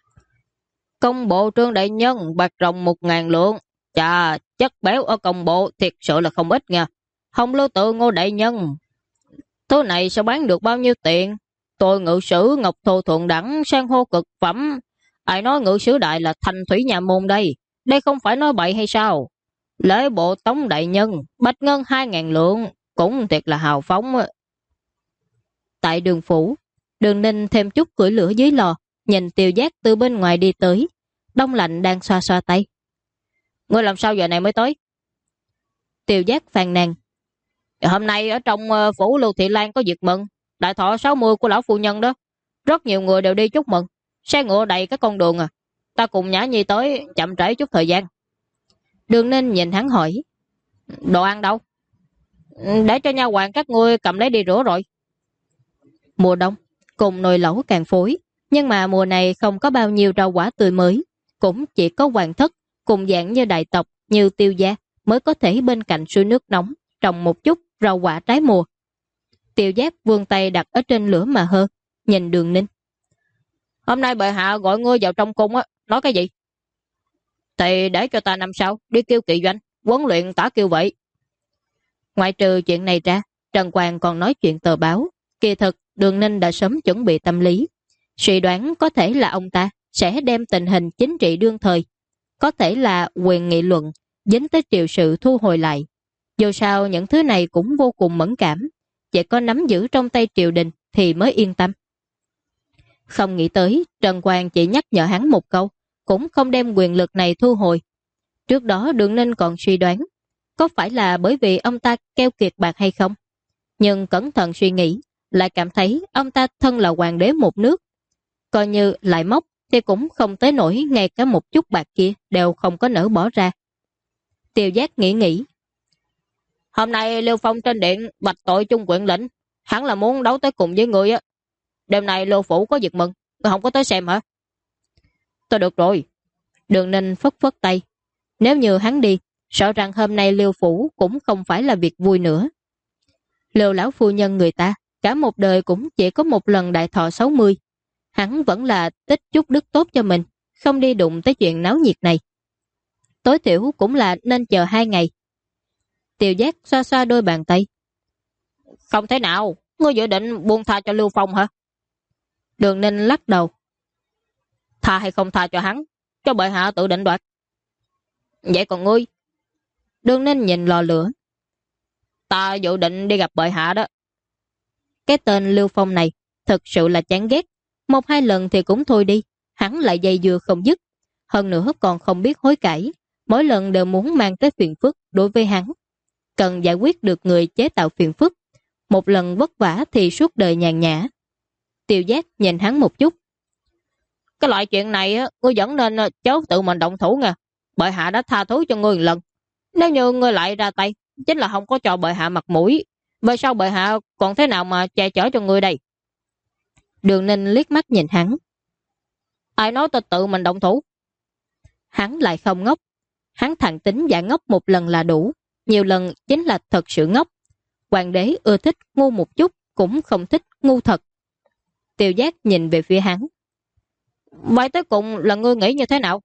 S1: Công bộ Trương đại nhân bạc ròng 1.000 lượng. Chà, chất béo ở công bộ thiệt sự là không ít nha. Hồng lưu tự Ngô đại nhân, thứ này sẽ bán được bao nhiêu tiền? Tôi ngự sử ngọc thô thuận đẳng san hô cực phẩm. Ai nói ngự sử đại là thành thủy nhà môn đây? Đây không phải nói bậy hay sao? Lễ bộ Tống đại nhân bạch ngân 2.000 lượng, cũng thiệt là hào phóng. Tại Đường Phủ, Đường Ninh thêm chút củi lửa dưới lò, nhìn Tiêu Giác từ bên ngoài đi tới. Đông Lạnh đang xoa xoa tay. Ngươi làm sao giờ này mới tới? Tiêu Giác phàn nàn. Hôm nay ở trong phủ Lưu Thị Lan có việc mừng, đại thọ 60 của lão phu nhân đó. Rất nhiều người đều đi chúc mừng, xe ngựa đầy các con đường à. Ta cùng Nhã Nhi tới, chậm trễ chút thời gian. Đường Ninh nhìn hắn hỏi. Đồ ăn đâu? Để cho nha hoàn các ngươi cầm lấy đi rửa rồi. Mùa đông, cùng nồi lẩu càng phối, nhưng mà mùa này không có bao nhiêu rau quả tươi mới, cũng chỉ có hoàng thất, cùng dạng như đại tộc, như Tiêu gia mới có thể bên cạnh suối nước nóng, trồng một chút rau quả trái mùa. Tiêu Giác vươn tay đặt ở trên lửa mà hơ, nhìn Đường Ninh. Hôm nay bệ hạ gọi ngươi vào trong cung á, nói cái gì? Thì để cho ta năm sau đi kêu kỵ doanh, huấn luyện tả kiêu vậy. Ngoại trừ chuyện này ra, Trần Quang còn nói chuyện tờ báo. Kỳ thực, Đường Ninh đã sớm chuẩn bị tâm lý. Suy đoán có thể là ông ta sẽ đem tình hình chính trị đương thời, có thể là quyền nghị luận, dính tới triều sự thu hồi lại. Dù sao những thứ này cũng vô cùng mẫn cảm, chỉ có nắm giữ trong tay triều đình thì mới yên tâm. Không nghĩ tới, Trần Quang chỉ nhắc nhở hắn một câu, cũng không đem quyền lực này thu hồi. Trước đó Đường Ninh còn suy đoán, có phải là bởi vì ông ta keo kiệt bạc hay không? Nhưng cẩn thận suy nghĩ, lại cảm thấy ông ta thân là hoàng đế một nước. Coi như lại móc thì cũng không tới nổi, ngay cả một chút bạc kia đều không có nỡ bỏ ra. Tiêu Giác nghĩ. Hôm nay Liêu Phong trên điện bạch tội Trung Quyện lĩnh, hắn là muốn đấu tới cùng với người á. Đêm nay Liêu Phủ có việc mừng, người không có tới xem hả? Tôi được rồi. Đường Ninh phất phất tay. Nếu như hắn đi, sợ rằng hôm nay Liêu Phủ cũng không phải là việc vui nữa. Liêu lão phu nhân người ta, cả một đời cũng chỉ có một lần đại thọ 60. Hắn vẫn là tích chút đức tốt cho mình, không đi đụng tới chuyện náo nhiệt này. Tối thiểu cũng là nên chờ 2 ngày. Tiêu Giác xoa xoa đôi bàn tay. Không thể nào, ngươi dự định buông tha cho Lưu Phong hả? Đường Ninh lắc đầu. Tha hay không tha cho hắn, cho bệ hạ tự định đoạt. Vậy còn ngươi? Đường Ninh nhìn lò lửa. Ta dự định đi gặp bệ hạ đó. Cái tên Lưu Phong này thật sự là chán ghét. 1-2 lần thì cũng thôi đi, hắn lại dây dưa không dứt. Hơn nữa còn không biết hối cải, mỗi lần đều muốn mang tới phiền phức đối với hắn. Cần giải quyết được người chế tạo phiền phức. Một lần vất vả thì suốt đời nhàn nhã. Tiêu Giác nhìn hắn một chút. Cái loại chuyện này ngươi vẫn nên chớ tự mình động thủ nha. Bệ hạ đã tha thứ cho ngươi lần. Nếu như ngươi lại ra tay, chính là không có cho bệ hạ mặt mũi. Về sau bệ hạ còn thế nào mà che chở cho ngươi đây? Đường Ninh liếc mắt nhìn hắn. Ai nói tôi tự mình động thủ? Hắn lại không ngốc. Hắn thẳng tính giả ngốc một lần là đủ, nhiều lần chính là thật sự ngốc. Hoàng đế ưa thích ngu một chút, cũng không thích ngu thật. Tiêu Giác nhìn về phía hắn. Vậy tới cùng là ngươi nghĩ như thế nào?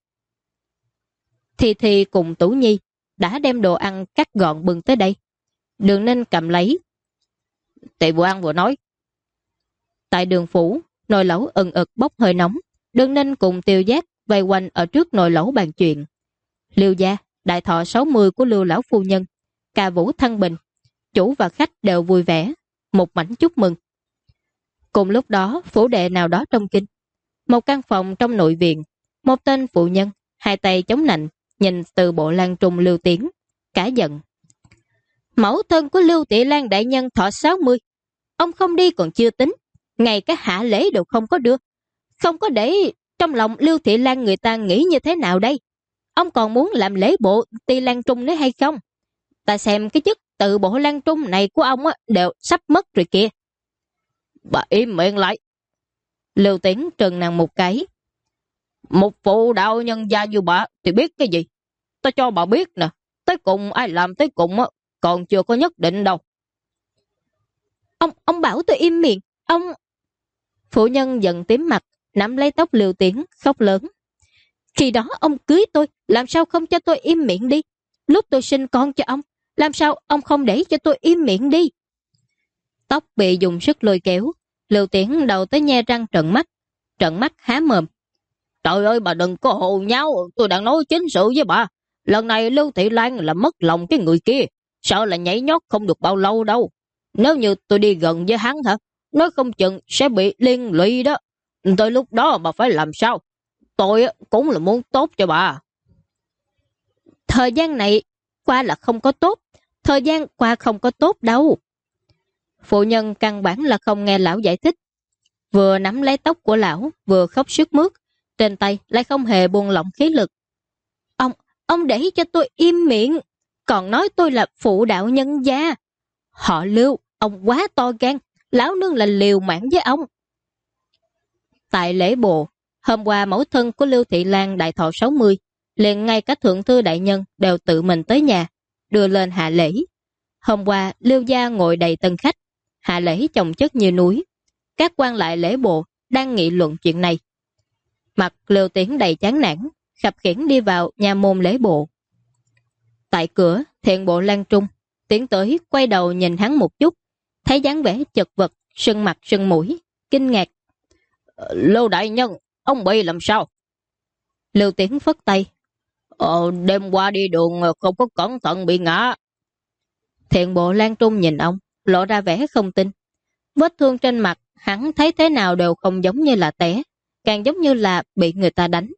S1: Thì cùng Tú Nhi đã đem đồ ăn cắt gọn bưng tới đây. Đường Ninh cầm lấy. Tị vừa ăn vừa nói. Tại đường phủ, nồi lẩu ừng ực bốc hơi nóng. Đường Ninh cùng Tiêu Giác vây quanh ở trước nồi lẩu bàn chuyện. Liêu gia, đại thọ 60 của Lưu lão phu nhân, ca vũ thăng bình, chủ và khách đều vui vẻ, một mảnh chúc mừng. Cùng lúc đó, phủ đệ nào đó trong kinh, một căn phòng trong nội viện, một tên phụ nhân, 2 tay chống nạnh, nhìn từ bộ Lan Trung Lưu Tiến, cả giận. Mẫu thân của Lưu Thị Lan đại nhân thọ 60, ông không đi còn chưa tính, ngay cái hạ lễ đều không có đưa, không có để trong lòng Lưu Thị Lan người ta nghĩ như thế nào đây? Ông còn muốn làm lễ bộ Ti Lan Trung nữa hay không? Ta xem cái chức tự bộ Lan Trung này của ông đều sắp mất rồi kìa. Bà im miệng lại. Lưu Tiến trừng nàng một cái. Một phụ đạo nhân gia như bà thì biết cái gì? Ta cho bà biết nè, tới cùng ai làm tới cùng còn chưa có nhất định đâu. Ông bảo tôi im miệng, ông... Phụ nhân giận tím mặt, nắm lấy tóc Lưu Tiến, khóc lớn. Khi đó ông cưới tôi, làm sao không cho tôi im miệng đi? Lúc tôi sinh con cho ông, làm sao ông không để cho tôi im miệng đi? Tóc bị dùng sức lôi kéo, Lưu Tiến đầu tới nhe răng trợn mắt há mồm. Trời ơi bà đừng có hồ nháo, tôi đang nói chính sự với bà. Lần này Lưu Thị Lan là mất lòng cái người kia, sợ là nhảy nhót không được bao lâu đâu. Nếu như tôi đi gần với hắn hả,
S2: nói không chừng sẽ bị liên lụy đó. Tới lúc đó bà phải làm sao? Tôi cũng là muốn tốt cho bà.
S1: Thời gian này qua là không có tốt. Thời gian qua không có tốt đâu. Phụ nhân căn bản là không nghe lão giải thích. Vừa nắm lấy tóc của lão, vừa khóc sướt mướt. Trên tay lại không hề buông lỏng khí lực. Ông để cho tôi im miệng. Còn nói tôi là phụ đạo nhân gia. Họ Lưu, ông quá to gan. Lão nương là liều mạng với ông. Tại lễ bộ, hôm qua mẫu thân của Lưu Thị Lan đại thọ 60, liền ngay cả thượng thư đại nhân đều tự mình tới nhà, đưa lên hạ lễ. Hôm qua, Lưu gia ngồi đầy tân khách, hạ lễ chồng chất như núi. Các quan lại lễ bộ đang nghị luận chuyện này. Mặt Lưu Tiến đầy chán nản, khập khiễng đi vào nhà môn lễ bộ. Tại cửa, thiện bộ Lan Trung tiến tới quay đầu nhìn hắn một chút, thấy dáng vẻ chật vật, sưng mặt sưng mũi, kinh ngạc.
S2: Lưu đại nhân, ông bị làm sao?
S1: Lưu Tiến phất tay.
S2: Đêm qua đi đường không có cẩn thận bị ngã.
S1: Thiện bộ Lan Trung nhìn ông, lộ ra vẻ không tin. Vết thương trên mặt, hắn thấy thế nào đều không giống như là té, càng giống như là bị người ta đánh.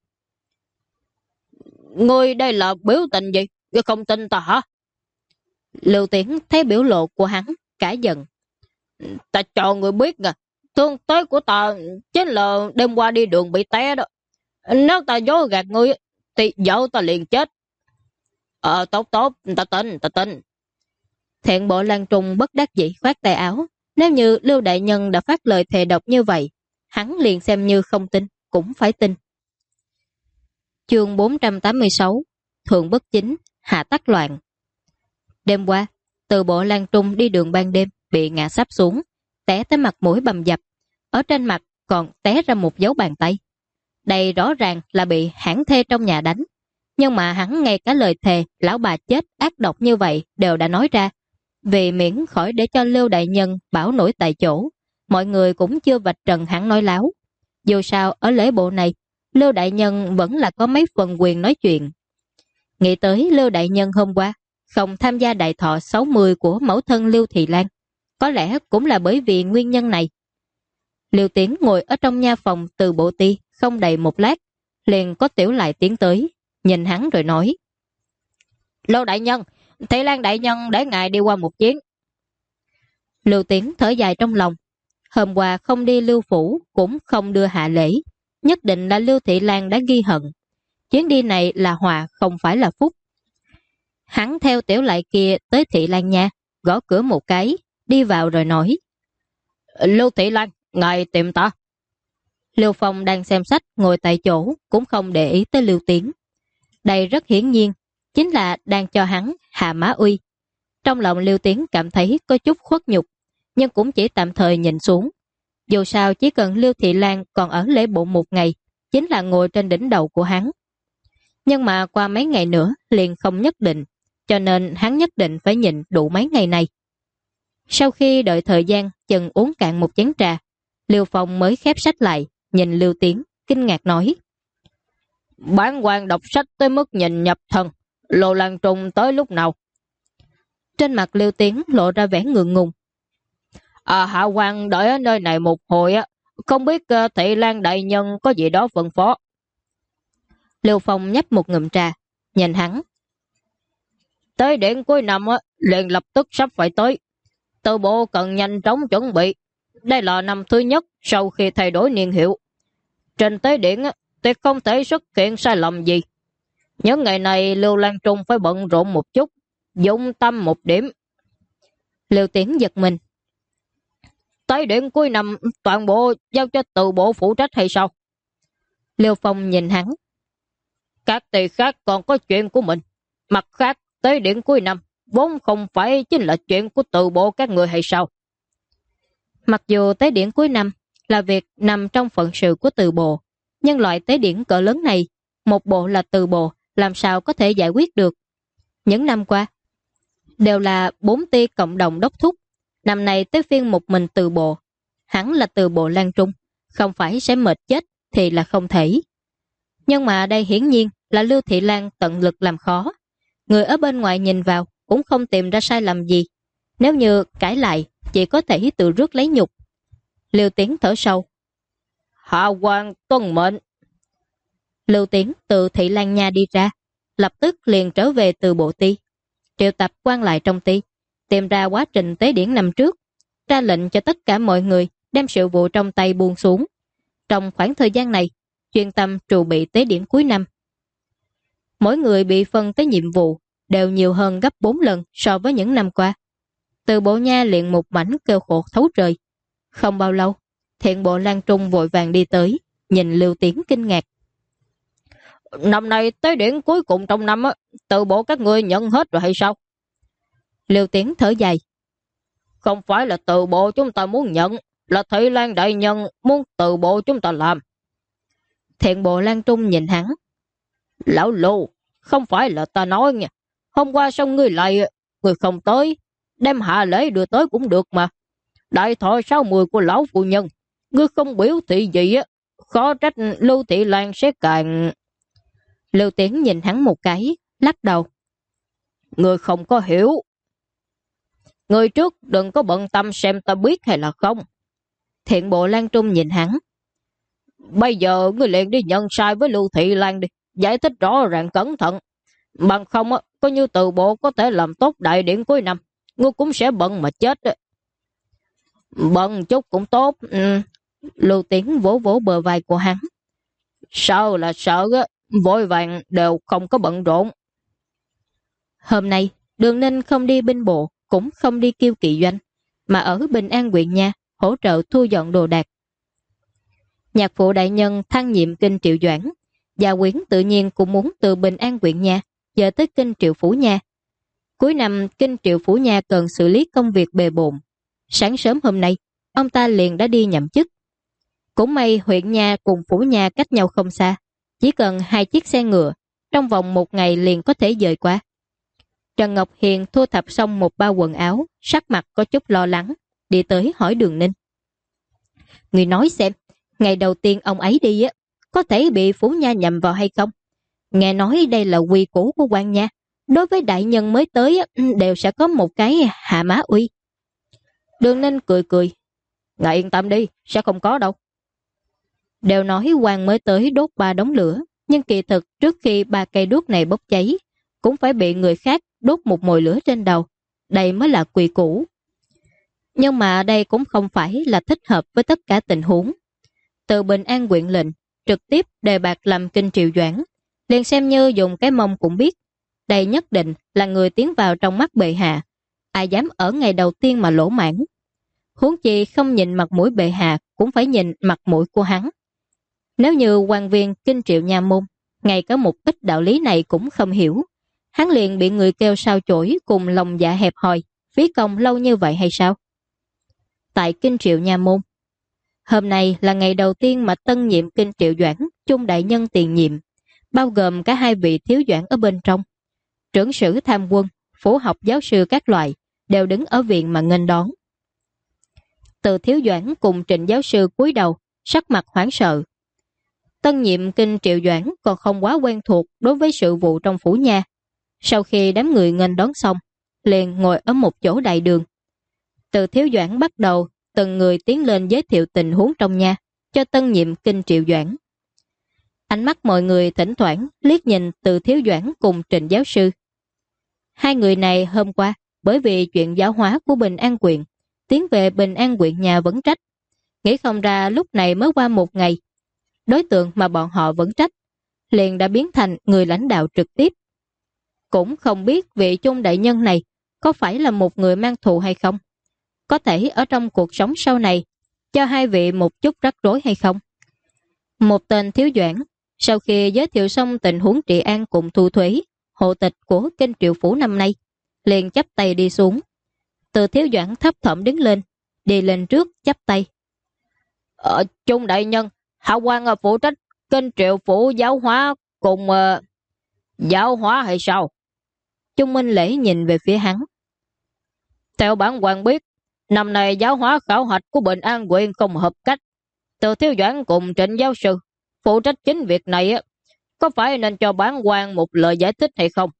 S2: Ngươi đây là biểu tình gì? Ngươi không tin ta hả?
S1: Lưu Tiến thấy biểu lộ của hắn, cả giận.
S2: Ta cho người biết nè, thương tới của ta chính là đêm qua đi đường bị té đó. Nếu ta dối gạt ngươi thì vợ ta liền chết. Tốt, ta tin.
S1: Thiện bộ Lan Trung bất đắc dĩ khoát tay áo. Nếu như Lưu đại nhân đã phát lời thề độc như vậy, hắn liền xem như không tin, cũng phải tin. Chương 486 Thượng bất chính, hạ tắc loạn. Đêm qua, từ bộ Lan Trung đi đường ban đêm bị ngã sắp xuống, té tới mặt mũi bầm dập. Ở trên mặt còn té ra một dấu bàn tay. Đây rõ ràng là bị hãng thê trong nhà đánh. Nhưng mà hắn ngay cả lời thề lão bà chết ác độc như vậy đều đã nói ra. Vì miễn khỏi để cho Lưu đại nhân bảo nổi tại chỗ, mọi người cũng chưa vạch trần hắn nói láo. Dù sao ở lễ bộ này, Lưu đại nhân vẫn là có mấy phần quyền nói chuyện. Nghĩ tới Lưu đại nhân hôm qua không tham gia đại thọ 60 của mẫu thân Lưu Thị Lan, có lẽ cũng là bởi vì nguyên nhân này. Lưu Tiến ngồi ở trong nha phòng từ bộ ti không đầy một lát, liền có Tiểu Lại tiến tới, nhìn hắn rồi nói.
S2: Lưu đại nhân, Thị Lan đại nhân để ngài đi qua một chuyến.
S1: Lưu Tiến thở dài trong lòng. Hôm qua không đi Lưu phủ, cũng không đưa hạ lễ. Nhất định là Lưu Thị Lan đã ghi hận. Chuyến đi này là hòa, không phải là phúc. Hắn theo Tiểu Lại kia tới Thị Lan nha, gõ cửa một cái, đi vào rồi nói.
S2: Lưu Thị Lan, ngài tìm ta.
S1: Lưu Phong đang xem sách ngồi tại chỗ, cũng không để ý tới Lưu Tiến. Đây rất hiển nhiên, chính là đang cho hắn hạ mã uy. Trong lòng Lưu Tiến cảm thấy có chút khuất nhục, nhưng cũng chỉ tạm thời nhìn xuống. Dù sao chỉ cần Lưu Thị Lan còn ở lễ bộ một ngày, chính là ngồi trên đỉnh đầu của hắn. Nhưng mà qua mấy ngày nữa liền không nhất định, cho nên hắn nhất định phải nhịn đủ mấy ngày này. Sau khi đợi thời gian chừng uống cạn một chén trà, Lưu Phong mới khép sách lại, nhìn Lưu Tiến, kinh ngạc nói.
S2: Bản quan đọc sách tới mức nhìn nhập thần, Lô Lan Trung tới lúc nào?
S1: Trên mặt Lưu Tiến lộ ra vẻ ngượng ngùng.
S2: Hạ quan đợi ở nơi này một hồi, không biết Thị Lan đại nhân có gì đó phân phó.
S1: Lưu Phong nhấp một ngụm trà, nhìn hắn.
S2: Tới điện cuối năm liền lập tức sắp phải tới. Từ bộ cần nhanh chóng chuẩn bị. Đây là năm thứ nhất sau khi thay đổi niên hiệu. Trên tới điện tuyệt không thể xuất hiện sai lầm gì. Những ngày này Lưu Lan Trung phải bận rộn một chút, dụng tâm một điểm.
S1: Lưu Tiến giật mình.
S2: Tới điện cuối năm toàn bộ giao cho từ bộ phụ trách hay sao?
S1: Lưu Phong nhìn hắn.
S2: Các tỳ khác còn có chuyện của mình. Mặt khác, tới điện cuối năm vốn không phải chính là chuyện của từ bộ các người hay sao?
S1: Mặc dù tế điển cuối năm là việc nằm trong phận sự của từ bộ, nhưng loại tế điển cỡ lớn này, một bộ là từ bộ, làm sao có thể giải quyết được? Những năm qua, đều là 4 ty cộng đồng đốc thúc. Năm nay tới phiên một mình từ bộ. Hắn là từ bộ Lan Trung, không phải sẽ mệt chết thì là không thể. Nhưng mà đây hiển nhiên là Lưu Thị Lan tận lực làm khó. Người ở bên ngoài nhìn vào cũng không tìm ra sai lầm gì. Nếu như cãi lại, chỉ có thể tự rước lấy nhục. Lưu Tiến thở sâu.
S2: Hạ quan tuân mệnh.
S1: Lưu Tiến từ Thị Lan Nha đi ra, lập tức liền trở về từ bộ ti, triệu tập quan lại trong ti, tìm ra quá trình tế điển năm trước, ra lệnh cho tất cả mọi người đem sự vụ trong tay buông xuống. Trong khoảng thời gian này, chuyên tâm trù bị tế điển cuối năm. Mỗi người bị phân tới nhiệm vụ đều nhiều hơn gấp 4 lần so với những năm qua. Từ bộ nha liền một mảnh kêu khổ thấu trời. Không bao lâu, Thiện bộ Lan Trung vội vàng đi tới, nhìn Lưu Tiến kinh ngạc.
S2: Năm nay tế điển cuối cùng trong năm á, từ bộ các ngươi nhận hết rồi hay sao?
S1: Lưu Tiến thở dài.
S2: Không phải là từ bộ chúng ta muốn nhận, là Thị Lan đại nhân muốn từ bộ chúng ta làm.
S1: Thiện bộ Lan Trung nhìn hắn.
S2: Lão Lưu, không phải là ta nói nha. Hôm qua xong ngươi lại, ngươi không tới, đem hạ lễ đưa tới cũng được mà. Đại thọ 60 của lão phu nhân, ngươi không biểu thị gì á, khó trách Lưu Thị Lan sẽ càng...
S1: Lưu Tiến nhìn hắn một cái, lắc đầu.
S2: Ngươi không có hiểu. Ngươi trước đừng có bận tâm xem ta biết hay là không.
S1: Thiện bộ Lan Trung nhìn hắn.
S2: Bây giờ ngươi liền đi nhận sai với Lưu Thị Lan đi, giải thích rõ ràng cẩn thận. Bằng không á, coi như từ bộ có thể làm tốt đại điển cuối năm, ngươi cũng sẽ bận mà chết. Bận chút cũng tốt.
S1: Lưu Tiến vỗ vỗ bờ vai của hắn.
S2: Sợ là sợ á, vội vàng đều không có bận rộn.
S1: Hôm nay, Đường Ninh không đi binh bộ, cũng không đi Kiêu Kỵ doanh, mà ở Bình An huyện Nha hỗ trợ thu dọn đồ đạc. Nhạc phụ đại nhân thăng nhiệm Kinh Triệu Doãn, Gia Quyến tự nhiên cũng muốn từ Bình An huyện Nha giờ tới Kinh Triệu Phủ Nha. Cuối năm, Kinh Triệu Phủ Nha cần xử lý công việc bề bộn. Sáng sớm hôm nay, ông ta liền đã đi nhậm chức. Cũng may huyện Nha cùng Phủ Nha cách nhau không xa, chỉ cần 2 chiếc xe ngựa, trong vòng 1 ngày liền có thể dời qua. Trần Ngọc Hiền thu thập xong một bao quần áo, sắc mặt có chút lo lắng, đi tới hỏi Đường Ninh. Người nói xem, ngày đầu tiên ông ấy đi á, có thể bị Phủ Nha nhầm vào hay không? Nghe nói đây là quy củ của quan nha, đối với đại nhân mới tới á, đều sẽ có một cái hạ mã uy. Đường Ninh cười cười.
S2: Ngài yên tâm đi, sẽ không có đâu.
S1: Đều nói quan mới tới đốt 3 đống lửa, nhưng kỳ thực trước khi 3 cây đuốc này bốc cháy, cũng phải bị người khác đốt một mồi lửa trên đầu. Đây mới là quy củ. Nhưng mà đây cũng không phải là thích hợp với tất cả tình huống. Từ Bình An huyện lệnh, trực tiếp đề bạt làm Kinh Triệu Doãn, liền xem như dùng cái mông cũng biết. Đây nhất định là người tiến vào trong mắt bệ hạ. Ai dám ở ngày đầu tiên mà lỗ mãn. Huống chi không nhìn mặt mũi bệ hạ, cũng phải nhìn mặt mũi của hắn. Nếu như quan viên Kinh Triệu Nha môn, ngay cả một ít đạo lý này cũng không hiểu, hắn liền bị người kêu sao chổi cùng lòng dạ hẹp hòi, phí công lâu như vậy hay sao? Tại Kinh Triệu Nha môn, hôm nay là ngày đầu tiên mà tân nhiệm Kinh Triệu Doãn, Trung đại nhân tiền nhiệm, bao gồm cả 2 vị thiếu doãn ở bên trong. Trưởng sử tham quân, phủ học giáo sư các loại, đều đứng ở viện mà nghênh đón. Từ thiếu doãn cùng Trịnh giáo sư cúi đầu, sắc mặt hoảng sợ. Tân nhiệm Kinh Triệu Doãn còn không quá quen thuộc đối với sự vụ trong phủ nha. Sau khi đám người nghênh đón xong, liền ngồi ở một chỗ đại đường. Từ thiếu doãn bắt đầu từng người tiến lên giới thiệu tình huống trong nha cho tân nhiệm Kinh Triệu Doãn. Ánh mắt mọi người thỉnh thoảng liếc nhìn Từ thiếu doãn cùng Trịnh giáo sư. 2 người này hôm qua bởi vì chuyện giáo hóa của Bình An huyện, tiến về Bình An huyện nhà vẫn trách. Nghĩ không ra lúc này mới qua 1 ngày, đối tượng mà bọn họ vẫn trách liền đã biến thành người lãnh đạo trực tiếp. Cũng không biết vị Trung đại nhân này có phải là một người mang thù hay không, có thể ở trong cuộc sống sau này cho 2 vị một chút rắc rối hay không. Một tên thiếu doãn sau khi giới thiệu xong tình huống trị an cùng thu thuế, hộ tịch của Kinh Triệu Phủ năm nay, liền chắp tay đi xuống. Từ thiếu doãn thấp thỏm đứng lên, đi lên trước chắp tay.
S2: Trung đại nhân, hạ quan phụ trách Kinh Triệu Phủ giáo hóa cùng giáo hóa hay sao?
S1: Trung Minh Lễ nhìn về phía hắn.
S2: Theo bản quan biết, năm nay giáo hóa khảo hạch của Bình An huyện không hợp cách. Từ thiếu doãn cùng Trịnh giáo sư phụ trách chính việc này, có phải nên cho bản quan một lời giải thích hay không?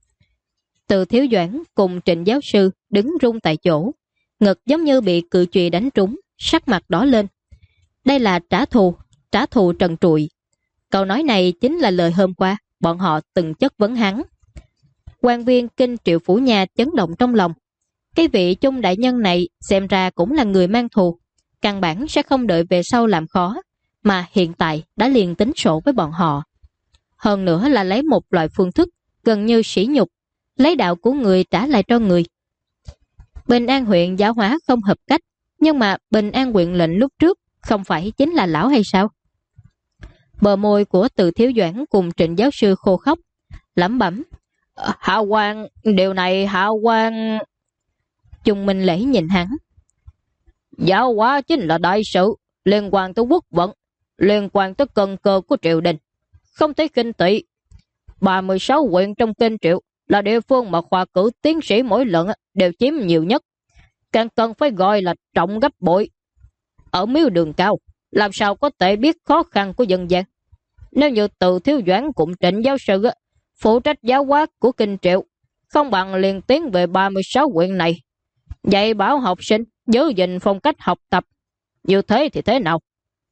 S1: Từ thiếu doãn cùng Trịnh giáo sư đứng run tại chỗ, ngực giống như bị cự chùy đánh trúng, sắc mặt đỏ lên. Đây là trả thù trần trụi. Câu nói này chính là lời hôm qua bọn họ từng chất vấn hắn. Quan viên Kinh Triệu Phủ Nha chấn động trong lòng. Cái vị Chung đại nhân này xem ra cũng là người mang thù, căn bản sẽ không đợi về sau làm khó, mà hiện tại đã liền tính sổ với bọn họ. Hơn nữa là lấy một loại phương thức gần như sỉ nhục, lấy đạo của người trả lại cho người. Bình An huyện giáo hóa không hợp cách, nhưng mà Bình An huyện lệnh lúc trước không phải chính là lão hay sao? Bờ môi của Từ Thiếu Doãn cùng Trịnh giáo sư khô khóc, lẩm bẩm: Hạ quan, điều này Hạ quan... Chung Minh Lễ nhìn hắn: giáo hóa chính là đại sự, liên quan tới quốc vận, liên quan tới cần cơ của triều đình, không thể khinh tị. 36 huyện trong Kinh Triệu là địa phương mà khoa cử tiến sĩ mỗi lần đều chiếm nhiều nhất, càng cần phải gọi là trọng gấp bội. Ở Miếu Đường Cao, làm sao có thể biết khó khăn của dân gian? Nếu như Từ Thiếu Doãn cùng Trịnh giáo sư phụ trách giáo hóa của Kinh Triệu, không bằng liền tiến về 36 huyện này, dạy bảo học sinh giữ gìn phong cách học tập. Như thế thì thế nào?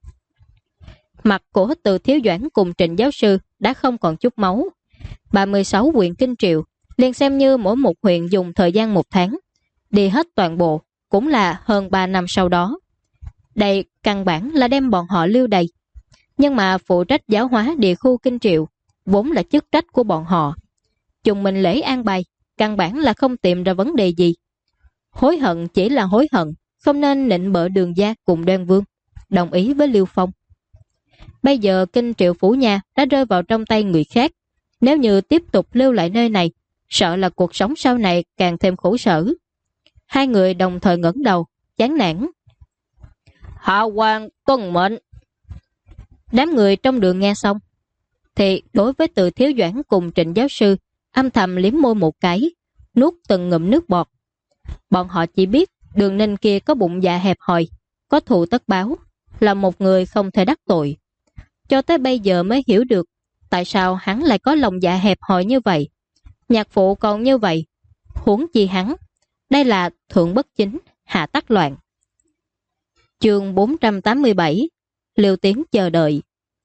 S1: Mặt của Từ Thiếu Doãn cùng Trịnh giáo sư đã không còn chút máu. 36 huyện Kinh Triệu liền xem như mỗi một huyện dùng thời gian 1 tháng, đi hết toàn bộ cũng là hơn 3 năm sau đó. Đây căn bản là đem bọn họ lưu đày. Nhưng mà phụ trách giáo hóa địa khu Kinh Triệu vốn là chức trách của bọn họ. Chung Minh Lễ an bài, căn bản là không tìm ra vấn đề gì. Hối hận chỉ là hối hận, không nên nịnh bợ Đường gia cùng Đoan Vương, đồng ý với Liêu Phong. Bây giờ Kinh Triệu Phủ Nha đã rơi vào trong tay người khác. Nếu như tiếp tục lưu lại nơi này, sợ là cuộc sống sau này càng thêm khổ sở. Hai người đồng thời ngẩng đầu, chán nản. Hạ quan tuân mệnh. Đám người trong đường nghe xong, thì đối với Từ Thiếu Doãn cùng Trịnh giáo sư âm thầm liếm môi một cái, nuốt từng ngụm nước bọt. Bọn họ chỉ biết Đường Ninh kia có bụng dạ hẹp hòi, có thù tất báo, là một người không thể đắc tội. Cho tới bây giờ mới hiểu được tại sao hắn lại có lòng dạ hẹp hòi như vậy. Nhạc phụ còn như vậy, huống chi hắn. Đây là thượng bất chính, hạ tắc loạn. Chương 487. Liêu Tiến chờ đợi.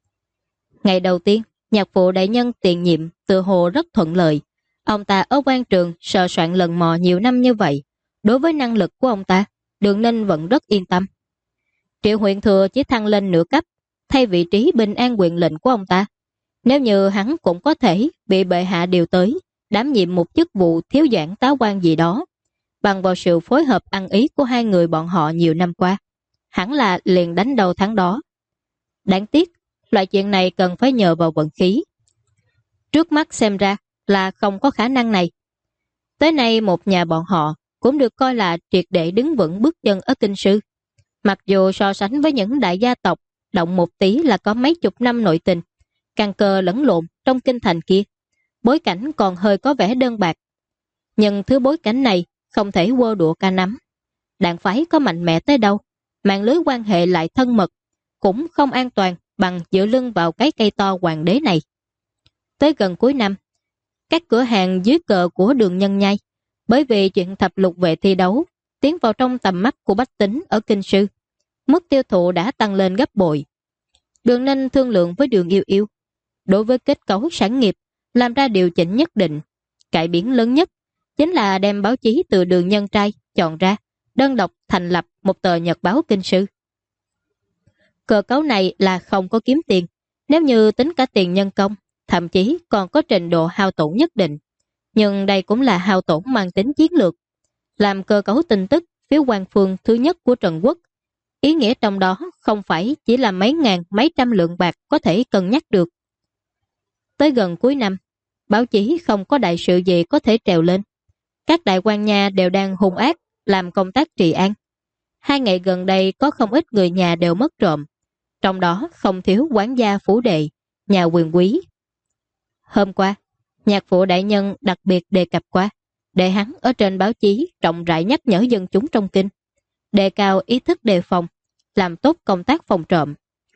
S1: Ngày đầu tiên, nhạc phụ đại nhân tiền nhiệm tự hồ rất thuận lợi. Ông ta ở quan trường sờ soạn lần mò nhiều năm như vậy, đối với năng lực của ông ta, Đường Ninh vẫn rất yên tâm. Triệu huyện thừa chỉ thăng lên nửa cấp, thay vị trí Bình An huyện lệnh của ông ta. Nếu như hắn cũng có thể bị bệ hạ điều tới, đảm nhiệm một chức vụ thiếu giảng tá quan gì đó, bằng vào sự phối hợp ăn ý của hai người bọn họ nhiều năm qua, hẳn là liền đánh đầu thắng đó. Đáng tiếc, loại chuyện này cần phải nhờ vào vận khí. Trước mắt xem ra là không có khả năng này. Tới nay một nhà bọn họ cũng được coi là triệt để đứng vững bước chân ở kinh sư. Mặc dù so sánh với những đại gia tộc động một tí là có mấy chục năm nội tình, căn cơ lẫn lộn trong kinh thành kia, bối cảnh còn hơi có vẻ đơn bạc. Nhưng thứ bối cảnh này không thể quơ đũa cả nắm. Đảng phái có mạnh mẽ tới đâu, mạng lưới quan hệ lại thân mật, cũng không an toàn bằng dựa lưng vào cái cây to hoàng đế này. Tới gần cuối năm, các cửa hàng dưới cờ của Đường Nhân Nhai, bởi vì chuyện thập lục vệ thi đấu, tiến vào trong tầm mắt của bách tính ở kinh sư, mức tiêu thụ đã tăng lên gấp bội. Đường Ninh thương lượng với Đường Yêu Yêu, đối với kết cấu sản nghiệp làm ra điều chỉnh nhất định. Cải biến lớn nhất chính là đem báo chí từ Đường Nhân Trai chọn ra, đơn độc thành lập một tờ nhật báo kinh sư. Cơ cấu này là không có kiếm tiền, nếu như tính cả tiền nhân công, thậm chí còn có trình độ hao tổn nhất định. Nhưng đây cũng là hao tổn mang tính chiến lược. Làm cơ cấu tin tức phía quan phương thứ nhất của Trần Quốc, ý nghĩa trong đó không phải chỉ là mấy ngàn mấy trăm lượng bạc có thể cân nhắc được. Tới gần cuối năm, báo chí không có đại sự gì có thể trèo lên. Các đại quan nhà đều đang hung ác làm công tác trị an. 2 ngày gần đây có không ít người nhà đều mất trộm, trong đó không thiếu quản gia phủ đệ, nhà quyền quý. Hôm qua, nhạc phụ đại nhân đặc biệt đề cập qua, để hắn ở trên báo chí rộng rãi nhắc nhở dân chúng trong kinh, đề cao ý thức đề phòng, làm tốt công tác phòng trộm.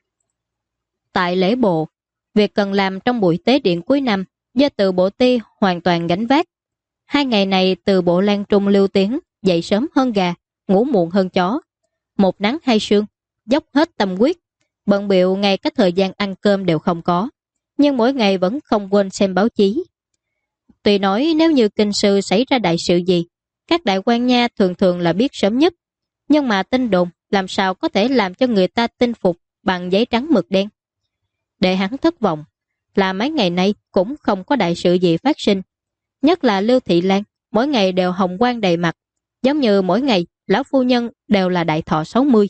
S1: Tại lễ bộ, việc cần làm trong buổi tế điện cuối năm do Từ Bộ Ti hoàn toàn gánh vác. 2 ngày này Từ Bộ Lan Trung Lưu Tiến dậy sớm hơn gà, ngủ muộn hơn chó. một nắng hai sương, dốc hết tâm huyết, bận bịu ngay cả thời gian ăn cơm đều không có, nhưng mỗi ngày vẫn không quên xem báo chí. Tuy nói nếu như kinh sư xảy ra đại sự gì, các đại quan nha thường thường là biết sớm nhất, nhưng mà tin đồn làm sao có thể làm cho người ta tin phục bằng giấy trắng mực đen. Để hắn thất vọng là mấy ngày nay cũng không có đại sự gì phát sinh, nhất là Lưu Thị Lan mỗi ngày đều hồng quang đầy mặt, giống như mỗi ngày lão phu nhân đều là đại thọ 60.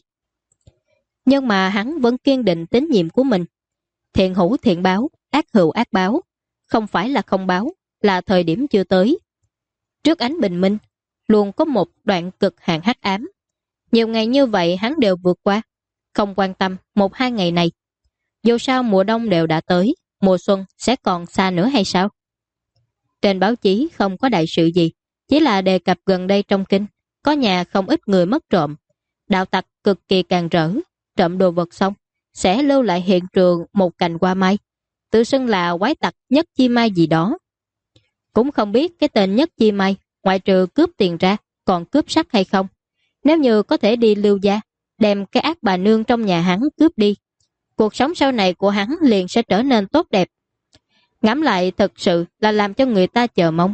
S1: Nhưng mà hắn vẫn kiên định tín nhiệm của mình. Thiện hữu thiện báo, ác hữu ác báo, không phải là không báo, là thời điểm chưa tới. Trước ánh bình minh, luôn có một đoạn cực hạn hắc ám. Nhiều ngày như vậy hắn đều vượt qua, không quan tâm 1-2 ngày này. Dù sao mùa đông đều đã tới, mùa xuân sẽ còn xa nữa hay sao? Trên báo chí không có đại sự gì, chỉ là đề cập gần đây trong kinh, có nhà không ít người mất trộm. Đạo tặc cực kỳ càng rỡ, trộm đồ vật xong, sẽ lưu lại hiện trường một cành hoa mai, tự xưng là quái tặc Nhất Chi Mai gì đó. Cũng không biết cái tên Nhất Chi Mai, ngoại trừ cướp tiền ra, còn cướp sắc hay không. Nếu như có thể đi Lưu gia, đem cái ác bà nương trong nhà hắn cướp đi, cuộc sống sau này của hắn liền sẽ trở nên tốt đẹp. Ngẫm lại thật sự là làm cho người ta chờ mong.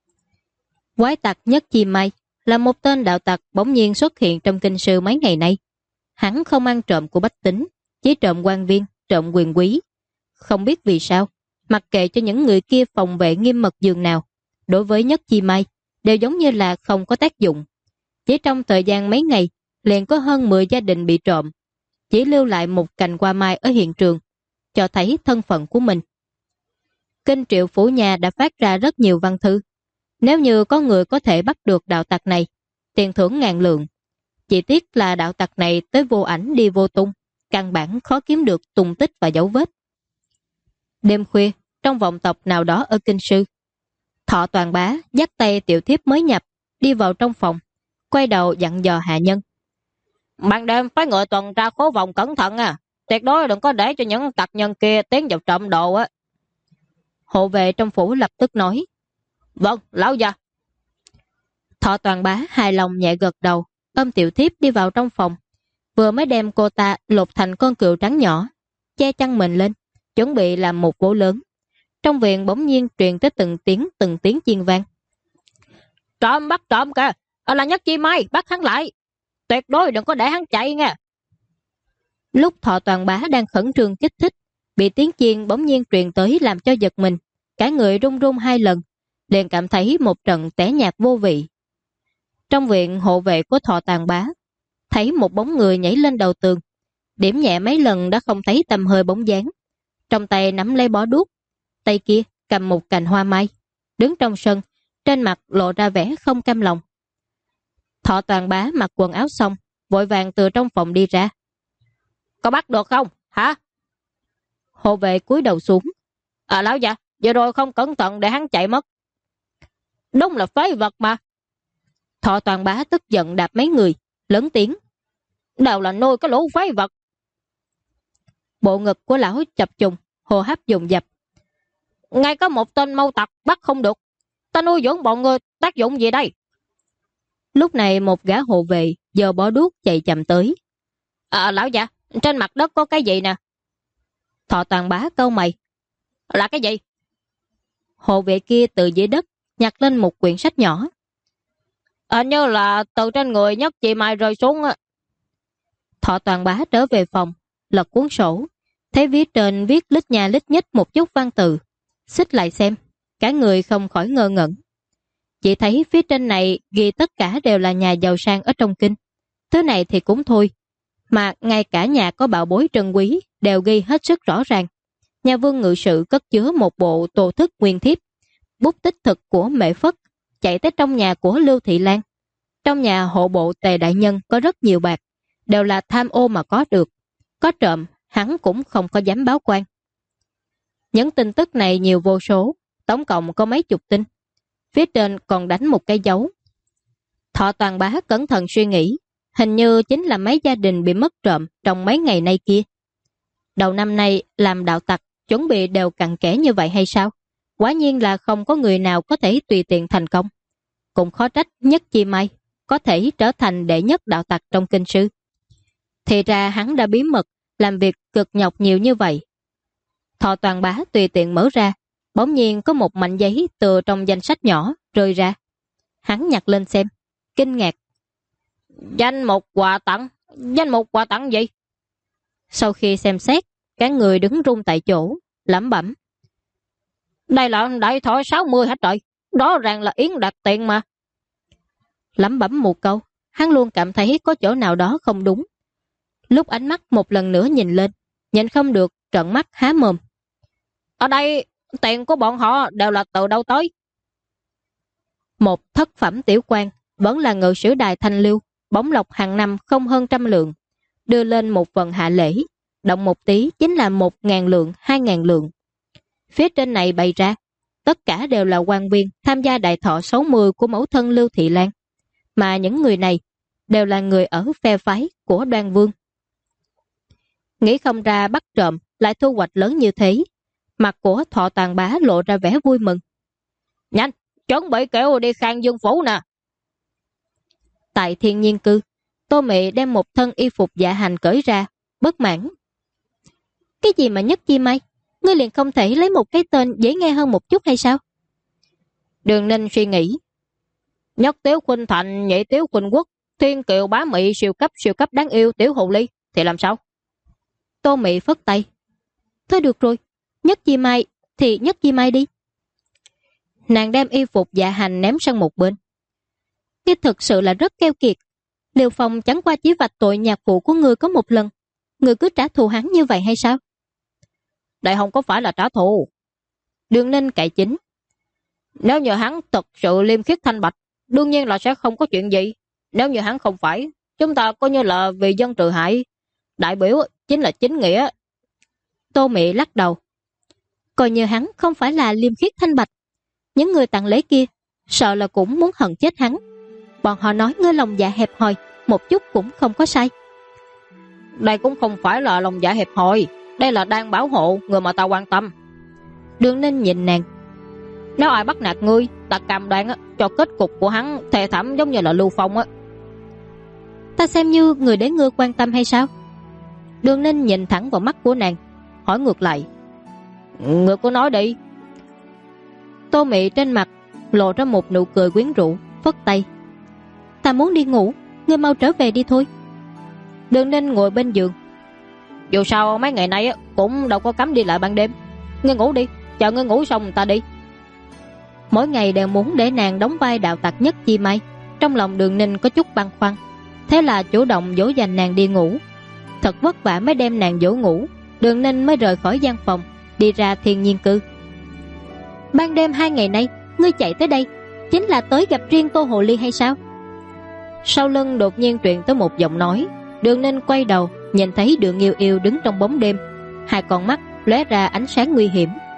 S1: Quái tặc Nhất Chi Mai là một tên đạo tặc bỗng nhiên xuất hiện trong kinh sư mấy ngày nay. Hắn không ăn trộm của bách tính, chỉ trộm quan viên, trộm quyền quý. Không biết vì sao, mặc kệ cho những người kia phòng vệ nghiêm mật dường nào, đối với Nhất Chi Mai đều giống như là không có tác dụng. Chỉ trong thời gian mấy ngày, liền có hơn 10 gia đình bị trộm, chỉ lưu lại một cành hoa mai ở hiện trường, cho thấy thân phận của mình. Kinh Triệu Phủ Nhà đã phát ra rất nhiều văn thư. Nếu như có người có thể bắt được đạo tặc này, tiền thưởng ngàn lượng. Chỉ tiếc là đạo tặc này tới vô ảnh đi vô tung, căn bản khó kiếm được tung tích và dấu vết. Đêm khuya, trong vọng tộc nào đó ở kinh sư, Thọ Toàn Bá dắt tay tiểu thiếp mới nhập, đi vào trong phòng, quay đầu dặn dò hạ nhân. Ban đêm phái người tuần tra khố vòng cẩn thận à, tuyệt đối đừng có để cho những tặc nhân kia tiến vào trộm đồ á. Hộ vệ trong phủ lập tức nói, vâng, lão gia. Thọ Toàn Bá hài lòng nhẹ gật đầu, ôm tiểu thiếp đi vào trong phòng, vừa mới đem cô ta lột thành con cừu trắng nhỏ, che chăn mình lên, chuẩn bị làm một vố lớn. Trong viện bỗng nhiên truyền tới từng tiếng chiên vang. Trộm bắt trộm kìa, là Nhất Chi Mai, bắt hắn lại, tuyệt đối đừng có để hắn chạy nha. Lúc Thọ Toàn Bá đang khẩn trương kích thích, bị tiếng chiên bỗng nhiên truyền tới làm cho giật mình, cả người run run 2 lần, liền cảm thấy một trận tẻ nhạt vô vị. Trong viện, hộ vệ của Thọ Toàn Bá thấy một bóng người nhảy lên đầu tường, điểm nhẹ mấy lần đã không thấy tầm hơi bóng dáng. Trong tay nắm lấy bó đuốc, tay kia cầm một cành hoa mai, đứng trong sân, trên mặt lộ ra vẻ không cam lòng. Thọ Toàn Bá mặc quần áo xong, vội vàng từ trong phòng đi ra. Có bắt được không, hả? Hộ vệ cúi đầu xuống. Lão già, vừa rồi không cẩn thận để hắn chạy mất. Đúng là phế vật mà. Thọ Toàn Bá tức giận đạp mấy người, lớn tiếng. Đều là nuôi cái lũ phế vật. Bộ ngực của lão chập trùng, hô hấp dồn dập. Ngay có một tên mâu tặc bắt không được, ta nuôi dưỡng bọn người tác dụng gì đây? Lúc này một gã hộ vệ giơ bó đuốc chạy chậm tới. Lão già, trên mặt đất có cái gì nè? Thọ Toàn Bá cau mày. Là cái gì? Hộ vệ kia từ dưới đất nhặt lên một quyển sách nhỏ. Như là từ trên người Nhất Chi Mai rơi xuống. Thọ Toàn Bá trở về phòng, lật cuốn sổ, thấy viết trên viết lít nha lít nhít một chút văn từ, xích lại xem, cả người không khỏi ngơ ngẩn. Chỉ thấy phía trên này ghi tất cả đều là nhà giàu sang ở trong kinh. Thứ này thì cũng thôi, mà ngay cả nhà có bảo bối trân quý đều ghi hết sức rõ ràng. Nhà Vương ngự sự cất chứa một bộ tô thức nguyên thiếp, bút tích thực của Mễ Phất, chạy tới trong nhà của Lưu Thị Lan. Trong nhà hộ bộ Tề đại nhân có rất nhiều bạc, đều là tham ô mà có được. Có trộm, hắn cũng không có dám báo quan. Những tin tức này nhiều vô số, tổng cộng có mấy chục tin. Phía trên còn đánh một cái dấu. Thọ Toàn Bá cẩn thận suy nghĩ, hình như chính là mấy gia đình bị mất trộm trong mấy ngày nay kia. Đầu năm nay làm đạo tặc chuẩn bị đều cặn kẽ như vậy hay sao? Quả nhiên là không có người nào có thể tùy tiện thành công. Cũng khó trách Nhất Chi Mai có thể trở thành đệ nhất đạo tặc trong kinh sư. Thì ra hắn đã bí mật làm việc cực nhọc nhiều như vậy. Thọ Toàn Bá tùy tiện mở ra, bỗng nhiên có một mảnh giấy từ trong danh sách nhỏ rơi ra. Hắn nhặt lên xem, kinh ngạc. Danh mục quà tặng gì? Sau khi xem xét, các người đứng run tại chỗ, lẩm bẩm. Đây là đại thọ 60 hả trời? Rõ ràng là yến đặt tiền mà. Lẩm bẩm một câu, hắn luôn cảm thấy có chỗ nào đó không đúng. Lúc ánh mắt một lần nữa nhìn lên, nhìn không được, trợn mắt há mồm. Ở đây, tiền của bọn họ đều là từ đâu tới? Một thất phẩm tiểu quan, vẫn là ngự sử đài Thanh Liêu, bổng lộc hàng năm không hơn 100 lượng, đưa lên một phần hạ lễ, động một tí chính là 1.000 lượng, 2.000 lượng. Phía trên này bày ra, tất cả đều là quan viên tham gia đại thọ 60 của mẫu thân Lưu Thị Lan, mà những người này đều là người ở phe phái của Đoan Vương. Nghĩ không ra bắt trộm lại thu hoạch lớn như thế, mặt của Thọ Toàn Bá lộ ra vẻ vui mừng. Nhanh, chuẩn bị kẹo đi Khang Dương Phủ nè. Tại Thiên Nhiên Cư, Tô Mị đem một thân y phục dạ hành cởi ra, bất mãn. Cái gì mà Nhất Chi Mai? Ngươi liền không thể lấy một cái tên dễ nghe hơn một chút hay sao? Đường Ninh suy nghĩ. Nhất Tiếu Khuynh Thành, Nhị Tiếu Khuynh Quốc, Thiên Kiều Bá Mị siêu cấp đáng yêu Tiểu Hồ Ly thì làm sao? Tô Mị phất tay. Thôi được rồi, Nhất Chi Mai thì Nhất Chi Mai đi. Nàng đem y phục dạ hành ném sang một bên. Ngươi thực sự là rất keo kiệt. Liêu Phong chẳng qua chỉ vạch tội nhạc phụ của ngươi có một lần, ngươi cứ trả thù hắn như vậy hay sao? Đây không có phải là trả thù. Đường Ninh cậy chính. Nếu như hắn thật sự liêm khiết thanh bạch, đương nhiên là sẽ không có chuyện gì. Nếu như hắn không phải, chúng ta coi như là vì dân trừ hại. Đại biểu chính là chính nghĩa. Tô Mị lắc đầu. Coi như hắn không phải là liêm khiết thanh bạch, những người tặng lễ kia sợ là cũng muốn hận chết hắn. Bọn họ nói ngươi lòng dạ hẹp hòi, một chút cũng không có sai. Đây cũng không phải là lòng dạ hẹp hòi, đây là đang bảo hộ người mà ta quan tâm. Đường Ninh nhìn nàng. Nếu ai bắt nạt ngươi, ta cam đoan cho kết cục của hắn thê thảm giống như là Lưu Phong á. Ta xem như người để ngươi quan tâm hay sao? Đường Ninh nhìn thẳng vào mắt của nàng, hỏi ngược lại. Ngươi cứ nói đi. Tô Mị trên mặt lộ ra một nụ cười quyến rũ, phất tay. Ta muốn đi ngủ, ngươi mau trở về đi thôi. Đường Ninh ngồi bên giường. Dù sao mấy ngày nay cũng đâu có cấm đi lại ban đêm. Ngươi ngủ đi, chờ ngươi ngủ xong ta đi. Mỗi ngày đều muốn để nàng đóng vai đạo tặc Nhất Chi Mai. Trong lòng Đường Ninh có chút băn khoăn, thế là chủ động dỗ dành nàng đi ngủ. Thật vất vả mới đem nàng dỗ ngủ, Đường Ninh mới rời khỏi gian phòng, đi ra Thiên Nhiên Cư. Ban đêm 2 ngày nay ngươi chạy tới đây chính là tới gặp riêng Tô Hồ Ly hay sao? Sau lưng đột nhiên truyền tới một giọng nói. Đường Ninh quay đầu, nhìn thấy Đường Yêu Yêu đứng trong bóng đêm, hai con mắt lóe ra ánh sáng nguy hiểm.